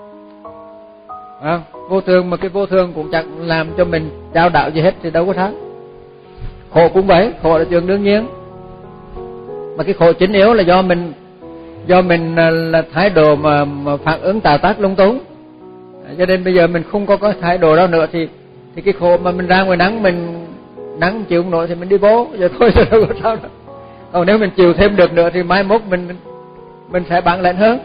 À, vô thường mà cái vô thường cũng chẳng làm cho mình trao đạo gì hết thì đâu có thắng. Khổ cũng vậy, khổ là chuyện đương nhiên, mà cái khổ chính yếu là do mình do mình là thái độ mà, mà phản ứng tạo tác lung tung, cho nên bây giờ mình không có cái thái độ đó nữa thì thì cái khổ mà mình ra ngoài nắng, mình nắng chịu không nổi thì mình đi bố, giờ thôi rồi đâu có sao đâu. Còn nếu mình chịu thêm được nữa thì mai mốt mình mình sẽ bản lĩnh hơn.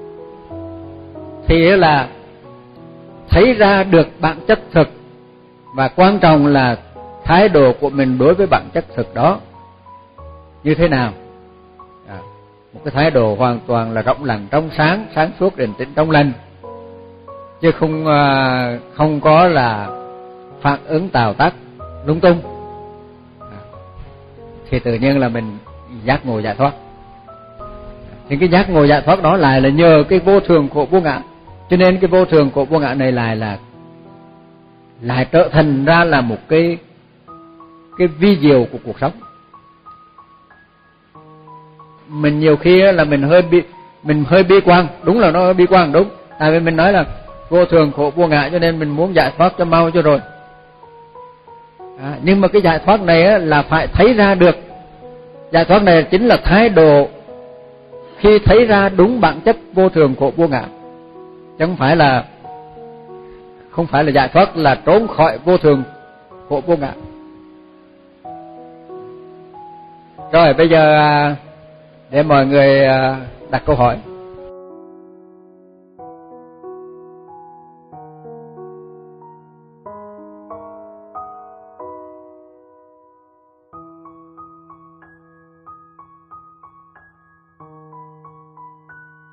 Thì là thấy ra được bản chất thực, và quan trọng là thái độ của mình đối với bản chất thực đó như thế nào. À, một cái thái độ hoàn toàn là rộng lặng, trong sáng, sáng suốt, điềm tĩnh, trong lành, chứ không không có là phản ứng tạo tác lung tung. À, thì tự nhiên là mình giác ngộ giải thoát. Thì cái giác ngộ giải thoát đó lại là nhờ cái vô thường khổ vô ngã. Cho nên cái vô thường khổ vô ngã này lại là lại trở thành ra là một cái cái vi diệu của cuộc sống. Mình nhiều khi là mình hơi bi mình hơi bi quan, đúng là nó hơi bi quan, đúng. Tại vì mình nói là vô thường khổ vô ngã cho nên mình muốn giải thoát cho mau cho rồi. À, nhưng mà cái giải thoát này là phải thấy ra được. Giải thoát này chính là thái độ khi thấy ra đúng bản chất vô thường khổ vô ngã, chứ không phải là không phải là giải thoát là trốn khỏi vô thường khổ vô ngã. Rồi bây giờ để mọi người đặt câu hỏi.